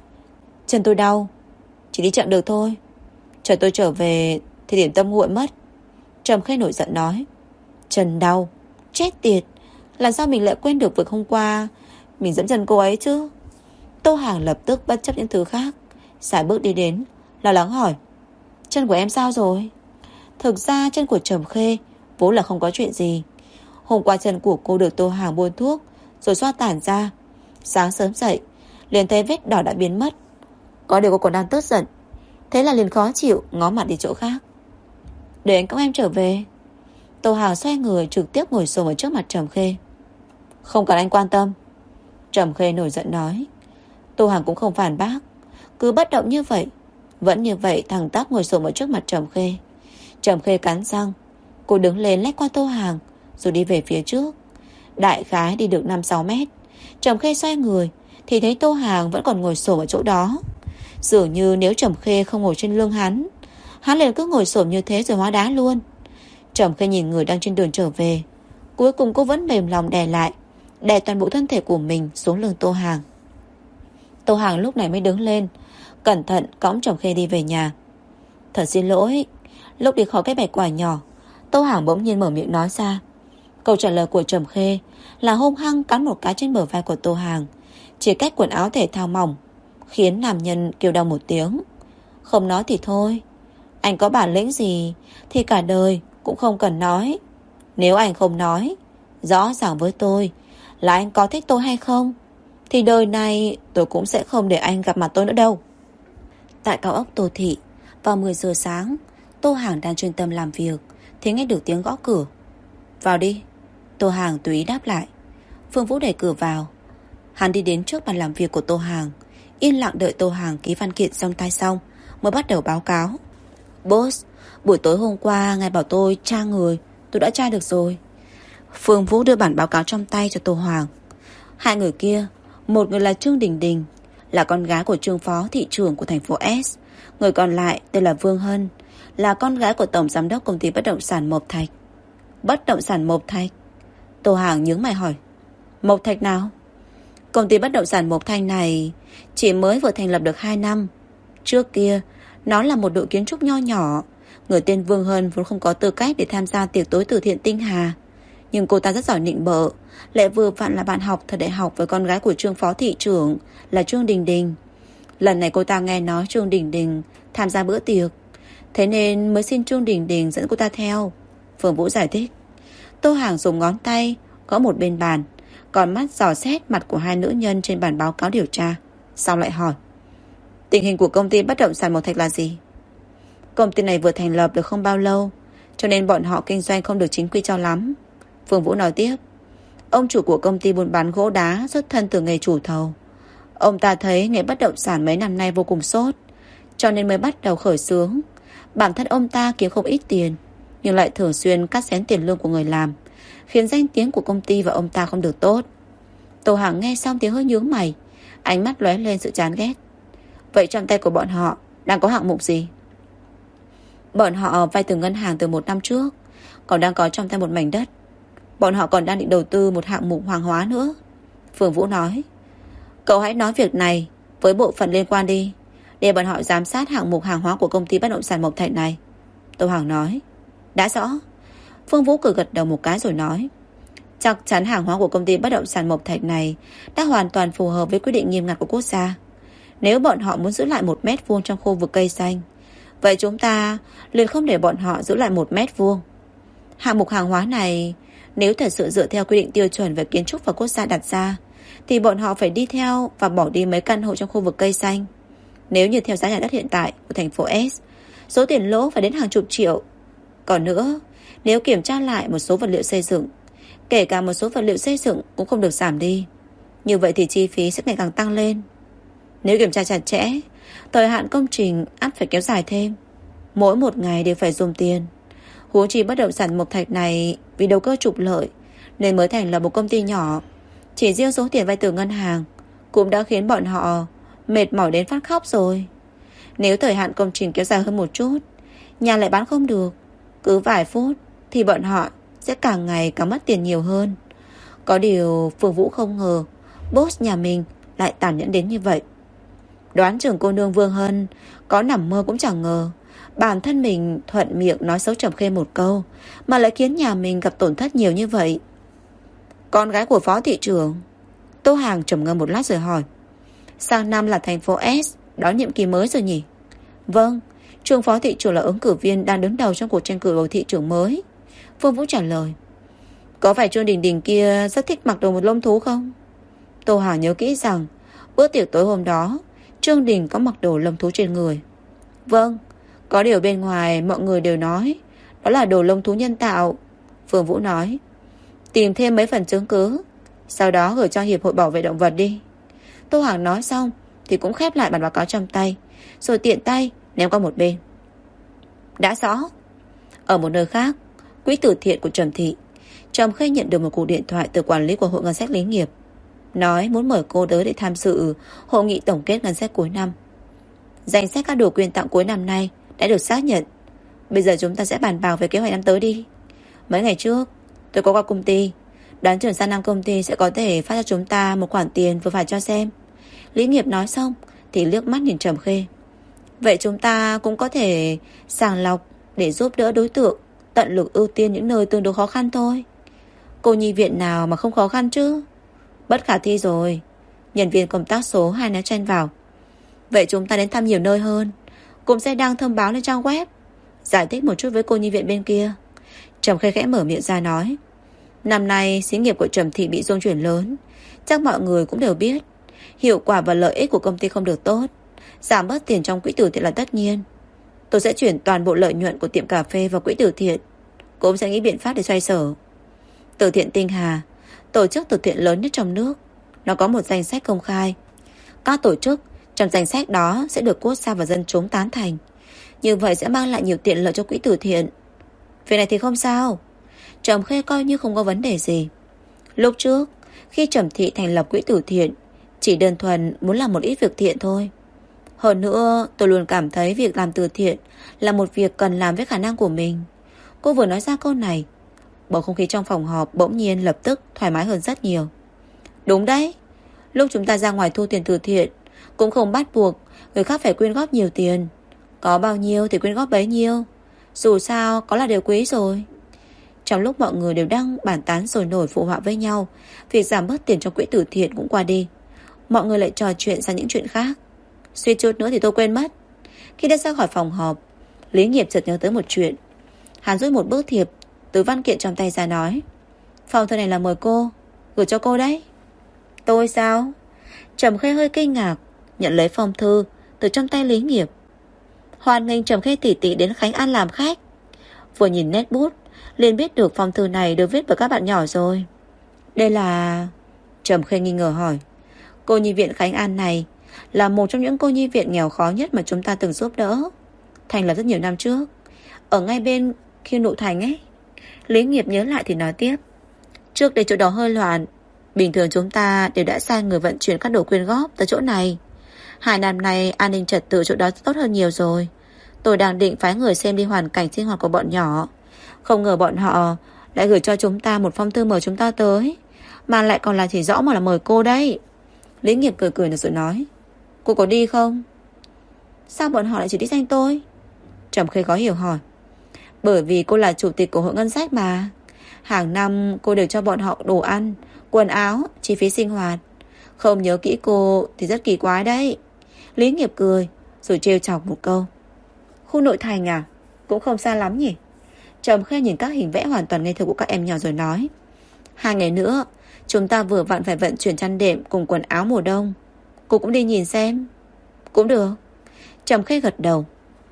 Chân tôi đau, chỉ đi chậm được thôi. Chờ tôi trở về thì điểm tâm nguội mất. Trầm Khê nổi giận nói. Chân đau? Chết tiệt, làm sao mình lại quên được việc hôm qua mình dẫm chân cô ấy chứ? Tô Hàng lập tức bất chấp những thứ khác, sải bước đi đến, lo lắng hỏi. Chân của em sao rồi? Thực ra chân của Trầm Khê vốn là không có chuyện gì. Hôm qua chân của cô được Tô Hàng bôi thuốc rồi xoa tản ra. Sáng sớm dậy liền thấy vết đỏ đã biến mất. Có điều cô còn đang tức giận, thế là liền khó chịu ngó mặt đi chỗ khác. Để anh cõng em trở về. Tô Hàng xoay người trực tiếp ngồi xổm ở trước mặt Trầm Khê. Không cần anh quan tâm. Trầm Khê nổi giận nói. Tô Hàng cũng không phản bác, cứ bất động như vậy, vẫn như vậy thẳng tắp ngồi xổm ở trước mặt Trầm Khê. Trầm Khê cắn răng, cô đứng lên lách qua Tô Hàng rồi đi về phía trước. Đại khái đi được 5-6 mét, Trầm Khê xoay người thì thấy Tô Hàng vẫn còn ngồi xổm ở chỗ đó. Dường như nếu Trầm Khê không ngồi trên lưng hắn liền cứ ngồi xổm như thế rồi hóa đá luôn. Trầm Khê nhìn người đang trên đường trở về, cuối cùng cô vẫn mềm lòng đè lại, đè toàn bộ thân thể của mình xuống lưng Tô Hàng. Tô Hàng lúc này mới đứng lên, cẩn thận cõng Trầm Khê đi về nhà. Thật xin lỗi. Lúc đi khỏi cái bạch quả nhỏ, Tô Hàng bỗng nhiên mở miệng nói ra. Câu trả lời của Trầm Khê là hung hăng cắn một cái trên bờ vai của Tô Hàng, chỉ cách quần áo thể thao mỏng, khiến nam nhân kêu đau một tiếng. Không nói thì thôi, anh có bản lĩnh gì thì cả đời cũng không cần nói. Nếu anh không nói rõ ràng với tôi là anh có thích tôi hay không, thì đời này tôi cũng sẽ không để anh gặp mặt tôi nữa đâu. Tại cao ốc Tô Thị, vào 10 giờ sáng, Tô Hàng đang chuyên tâm làm việc thì nghe được tiếng gõ cửa. Vào đi. Tô Hàng tùy ý đáp lại. Phương Vũ đẩy cửa vào. Hắn đi đến trước bàn làm việc của Tô Hàng, yên lặng đợi Tô Hàng ký văn kiện xong tay xong mới bắt đầu báo cáo. Boss, buổi tối hôm qua ngài bảo tôi tra người, tôi đã tra được rồi. Phương Vũ đưa bản báo cáo trong tay cho Tô Hoàng. Hai người kia, một người là Trương Đình Đình, là con gái của Trương phó thị trưởng của thành phố S. Người còn lại tên là Vương Hân, là con gái của tổng giám đốc công ty bất động sản Mộc Thạch. Bất động sản Mộc Thạch? Tô Hàng nhướng mày hỏi. Mộc Thạch nào? Công ty bất động sản Mộc Thạch này chỉ mới vừa thành lập được 2 năm. Trước kia nó là một đội kiến trúc nho nhỏ. Người tên Vương Hân vốn không có tư cách để tham gia tiệc tối từ thiện Tinh Hà, nhưng cô ta rất giỏi nịnh bợ, lại vừa vặn là bạn học thời đại học với con gái của Trương phó thị trưởng là Trương Đình Đình. Lần này cô ta nghe nói Trương Đình Đình tham gia bữa tiệc, thế nên mới xin Trương Đình Đình dẫn cô ta theo. Phương Vũ giải thích. Tô Hàng dùng ngón tay gõ một bên bàn, còn mắt dò xét mặt của hai nữ nhân trên bản báo cáo điều tra. Sau lại hỏi, tình hình của công ty bất động sản Mộc Thạch là gì? Công ty này vừa thành lập được không bao lâu, cho nên bọn họ kinh doanh không được chính quy cho lắm. Phương Vũ nói tiếp. Ông chủ của công ty buôn bán gỗ đá xuất thân từ nghề chủ thầu. Ông ta thấy nghề bất động sản mấy năm nay vô cùng sốt, cho nên mới bắt đầu khởi xướng. Bản thân ông ta kiếm không ít tiền, nhưng lại thường xuyên cắt xén tiền lương của người làm, khiến danh tiếng của công ty và ông ta không được tốt. Tô Hàng nghe xong thì hơi nhướng mày, ánh mắt lóe lên sự chán ghét. Vậy trong tay của bọn họ đang có hạng mục gì? Bọn họ vay từ ngân hàng từ 1 năm trước, còn đang có trong tay một mảnh đất. Bọn họ còn đang định đầu tư một hạng mục hoàng hóa nữa. Phương Vũ nói. Cậu hãy nói việc này với bộ phận liên quan đi, để bọn họ giám sát hạng mục hàng hóa của công ty bất động sản Mộc Thạch này. Tô Hoàng nói. Đã rõ. Phương Vũ cười gật đầu một cái rồi nói. Chắc chắn hàng hóa của công ty bất động sản Mộc Thạch này đã hoàn toàn phù hợp với quy định nghiêm ngặt của quốc gia. Nếu bọn họ muốn giữ lại 1 mét vuông trong khu vực cây xanh, vậy chúng ta liền không để bọn họ giữ lại 1 mét vuông. Hạng mục hàng hóa này nếu thật sự dựa theo quy định tiêu chuẩn về kiến trúc và quốc gia đặt ra, thì bọn họ phải đi theo và bỏ đi mấy căn hộ trong khu vực cây xanh. Nếu như theo giá nhà đất hiện tại của thành phố S, số tiền lỗ phải đến hàng chục triệu. Còn nữa, nếu kiểm tra lại một số vật liệu xây dựng, kể cả một số vật liệu xây dựng cũng không được giảm đi. Như vậy thì chi phí sẽ ngày càng tăng lên. Nếu kiểm tra chặt chẽ, thời hạn công trình ắt phải kéo dài thêm. Mỗi một ngày đều phải dùng tiền. Huống chi bất động sản Mộc Thạch này vì đầu cơ trục lợi nên mới thành lập một công ty nhỏ. Chỉ riêng số tiền vay từ ngân hàng cũng đã khiến bọn họ mệt mỏi đến phát khóc rồi. Nếu thời hạn công trình kéo dài hơn một chút, nhà lại bán không được, cứ vài phút thì bọn họ sẽ càng ngày càng mất tiền nhiều hơn. Có điều Phương Vũ không ngờ boss nhà mình lại tàn nhẫn đến như vậy. Đoán chừng cô nương Vương Hân có nằm mơ cũng chẳng ngờ bản thân mình thuận miệng nói xấu Trầm Khê một câu mà lại khiến nhà mình gặp tổn thất nhiều như vậy. Con gái của phó thị trưởng? Tô Hàng trầm ngâm một lát rồi hỏi. Sang năm là thành phố S đón nhiệm kỳ mới rồi nhỉ? Vâng, Trương phó thị trưởng là ứng cử viên đang đứng đầu trong cuộc tranh cử bầu thị trưởng mới. Phương Vũ trả lời. Có phải Trương Đình Đình kia rất thích mặc đồ một lông thú không? Tô Hàng nhớ kỹ rằng bữa tiệc tối hôm đó Trương Đình có mặc đồ lông thú trên người. Vâng, có điều bên ngoài mọi người đều nói đó là đồ lông thú nhân tạo. Phương Vũ nói. Tìm thêm mấy phần chứng cứ, sau đó gửi cho Hiệp hội Bảo vệ Động vật đi. Tô Hàng nói xong thì cũng khép lại bản báo cáo trong tay, rồi tiện tay ném qua một bên. Đã rõ. Ở một nơi khác, quỹ từ thiện của Trầm Thị, Trầm Khê nhận được một cuộc điện thoại từ quản lý của hội ngân sách lý nghiệp, nói muốn mời cô tới để tham dự hội nghị tổng kết ngân sách cuối năm. Danh sách các đồ quyên tặng cuối năm nay đã được xác nhận. Bây giờ chúng ta sẽ bàn bạc về kế hoạch năm tới đi. Mấy ngày trước tôi có qua công ty, đoán chừng sang năm công ty sẽ có thể phát cho chúng ta một khoản tiền vừa phải cho xem. Lý nghiệp nói xong thì liếc mắt nhìn Trầm Khê. Vậy chúng ta cũng có thể sàng lọc để giúp đỡ đối tượng, tận lực ưu tiên những nơi tương đối khó khăn thôi. Cô nhi viện nào mà không khó khăn chứ? Bất khả thi rồi. Nhân viên công tác số 2 nói chen vào. Vậy chúng ta đến thăm nhiều nơi hơn, cũng sẽ đăng thông báo lên trang web, giải thích một chút với cô nhi viện bên kia. Trầm Khê khẽ mở miệng ra nói. Năm nay xí nghiệp của Trầm Thị bị rung chuyển lớn, chắc mọi người cũng đều biết. Hiệu quả và lợi ích của công ty không được tốt, giảm bớt tiền trong quỹ từ thiện là tất nhiên. Tôi sẽ chuyển toàn bộ lợi nhuận của tiệm cà phê vào quỹ từ thiện, cũng sẽ nghĩ biện pháp để xoay sở. Từ thiện Tinh Hà, tổ chức từ thiện lớn nhất trong nước, nó có một danh sách công khai. Các tổ chức Trong danh sách đó sẽ được quốc gia và dân chúng tán thành. Như vậy sẽ mang lại nhiều tiện lợi cho quỹ từ thiện. Việc này thì không sao. Trầm Khê coi như không có vấn đề gì. Lúc trước khi Trầm Thị thành lập quỹ từ thiện, chỉ đơn thuần muốn làm một ít việc thiện thôi. Hơn nữa tôi luôn cảm thấy việc làm từ thiện là một việc cần làm với khả năng của mình. Cô vừa nói ra câu này, bầu không khí trong phòng họp bỗng nhiên lập tức thoải mái hơn rất nhiều. Đúng đấy, lúc chúng ta ra ngoài thu tiền từ thiện cũng không bắt buộc người khác phải quyên góp nhiều tiền. Có bao nhiêu thì quyên góp bấy nhiêu. Dù sao có là điều quý rồi. Trong lúc mọi người đều đang bàn tán sôi nổi phụ họa với nhau, việc giảm bớt tiền cho quỹ từ thiện cũng qua đi. Mọi người lại trò chuyện sang những chuyện khác. Suýt chút nữa thì tôi quên mất. Khi đã ra khỏi phòng họp, Lý Nghiệp chợt nhớ tới một chuyện. Hắn rút một bức thiệp từ văn kiện trong tay ra nói: Phong thư này là mời cô, gửi cho cô đấy. Tôi sao? Trầm Khê hơi kinh ngạc, nhận lấy phong thư từ trong tay Lý Nghiệp. Hoan nghênh Trầm Khê tỷ tỷ đến Khánh An làm khách. Vừa nhìn nét bút liền biết được phong thư này được viết bởi các bạn nhỏ rồi. Đây là... Trầm Khê nghi ngờ hỏi. Cô nhi viện Khánh An này là một trong những cô nhi viện nghèo khó nhất mà chúng ta từng giúp đỡ, thành lập rất nhiều năm trước, ở ngay bên Khiêu Nụ Thành ấy. Lý Nghiệp nhớ lại thì nói tiếp. Trước đây chỗ đó hơi loạn, bình thường chúng ta đều đã sai người vận chuyển các đồ quyên góp tới chỗ này. 2 năm nay an ninh trật tự chỗ đó tốt hơn nhiều rồi. Tôi đang định phái người xem đi hoàn cảnh sinh hoạt của bọn nhỏ, không ngờ bọn họ lại gửi cho chúng ta một phong thư mời chúng ta tới, mà lại còn là chỉ rõ mà là mời cô đấy. Lý Nghiệp cười cười rồi nói. Cô có đi không? Sao bọn họ lại chỉ đích danh tôi? Trầm Khê khó hiểu hỏi. Bởi vì cô là chủ tịch của hội ngân sách mà. Hàng năm cô đều cho bọn họ đồ ăn, quần áo, chi phí sinh hoạt. Không nhớ kỹ cô thì rất kỳ quái đấy. Lý Nghiệp cười rồi trêu chọc một câu. Khu nội thành à? Cũng không xa lắm nhỉ? Trầm Khê nhìn các hình vẽ hoàn toàn ngây thơ của các em nhỏ rồi nói. 2 ngày nữa chúng ta vừa vặn phải vận chuyển chăn đệm cùng quần áo mùa đông. Cô cũng đi nhìn xem. Cũng được. Trầm Khê gật đầu.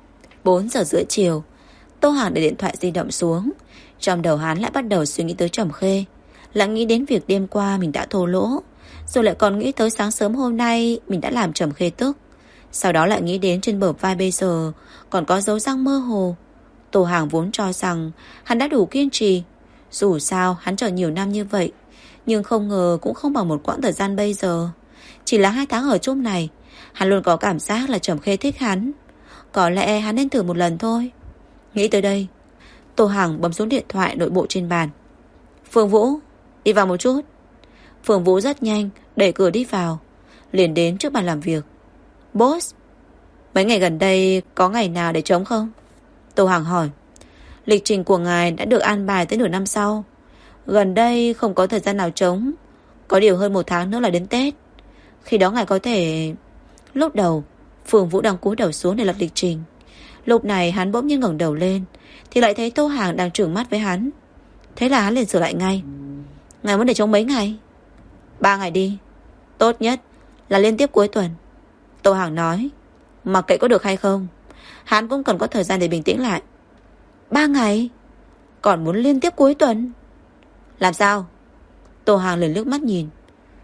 4 giờ rưỡi chiều, Tô Hàng để điện thoại di động xuống. Trong đầu hắn lại bắt đầu suy nghĩ tới Trầm Khê, lại nghĩ đến việc đêm qua mình đã thô lỗ, rồi lại còn nghĩ tới sáng sớm hôm nay mình đã làm Trầm Khê tức. Sau đó lại nghĩ đến trên bờ vai bây giờ còn có dấu răng mơ hồ. Tô Hàng vốn cho rằng hắn đã đủ kiên trì. Dù sao hắn chờ nhiều năm như vậy, nhưng không ngờ cũng không bằng một quãng thời gian bây giờ. Chỉ là 2 tháng ở chung này, hắn luôn có cảm giác là Trầm Khê thích hắn. Có lẽ hắn nên thử một lần thôi. Nghĩ tới đây, Tô Hàng bấm xuống điện thoại nội bộ trên bàn. Phương Vũ, đi vào một chút. Phương Vũ rất nhanh đẩy cửa đi vào, liền đến trước bàn làm việc. Boss, mấy ngày gần đây có ngày nào để trống không? Tô Hàng hỏi. Lịch trình của ngài đã được an bài tới nửa năm sau. Gần đây không có thời gian nào trống. Có điều hơn 1 tháng nữa là đến Tết. Khi đó ngài có thể... Lúc đầu Phương Vũ đang cúi đầu xuống để lập lịch trình. Lúc này hắn bỗng nhiên ngẩng đầu lên thì lại thấy Tô Hàng đang trừng mắt với hắn. Thế là hắn liền sửa lại ngay. Ngài muốn để trống mấy ngày? 3 ngày đi. Tốt nhất là liên tiếp cuối tuần. Tô Hàng nói. Mặc kệ có được hay không, hắn cũng cần có thời gian để bình tĩnh lại. 3 ngày? Còn muốn liên tiếp cuối tuần? Làm sao? Tô Hàng liền liếc mắt nhìn.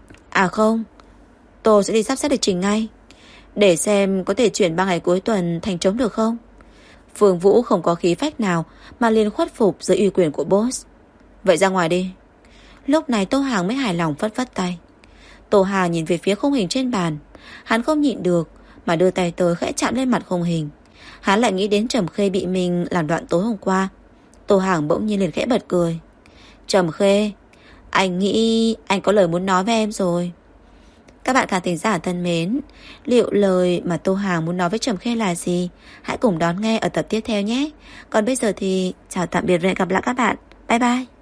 À không, tôi sẽ đi sắp xếp lịch trình ngay, để xem có thể chuyển 3 ngày cuối tuần thành trống được không. Phương Vũ không có khí phách nào mà liền khuất phục dưới uy quyền của boss. Vậy ra ngoài đi. Lúc này Tô Hàng mới hài lòng phất phất tay. Tô Hàng nhìn về phía khung hình trên bàn. Hắn không nhịn được mà đưa tay tới khẽ chạm lên mặt khung hình. Hắn lại nghĩ đến Trầm Khê bị mình làm đoạn tối hôm qua. Tô Hàng bỗng nhiên liền khẽ bật cười. Trầm Khê, anh nghĩ anh có lời muốn nói với em rồi. Các bạn khán thính giả thân mến, liệu lời mà Tô Hàng muốn nói với Trầm Khê là gì? Hãy cùng đón nghe ở tập tiếp theo nhé. Còn bây giờ thì chào tạm biệt và hẹn gặp lại các bạn. Bye bye.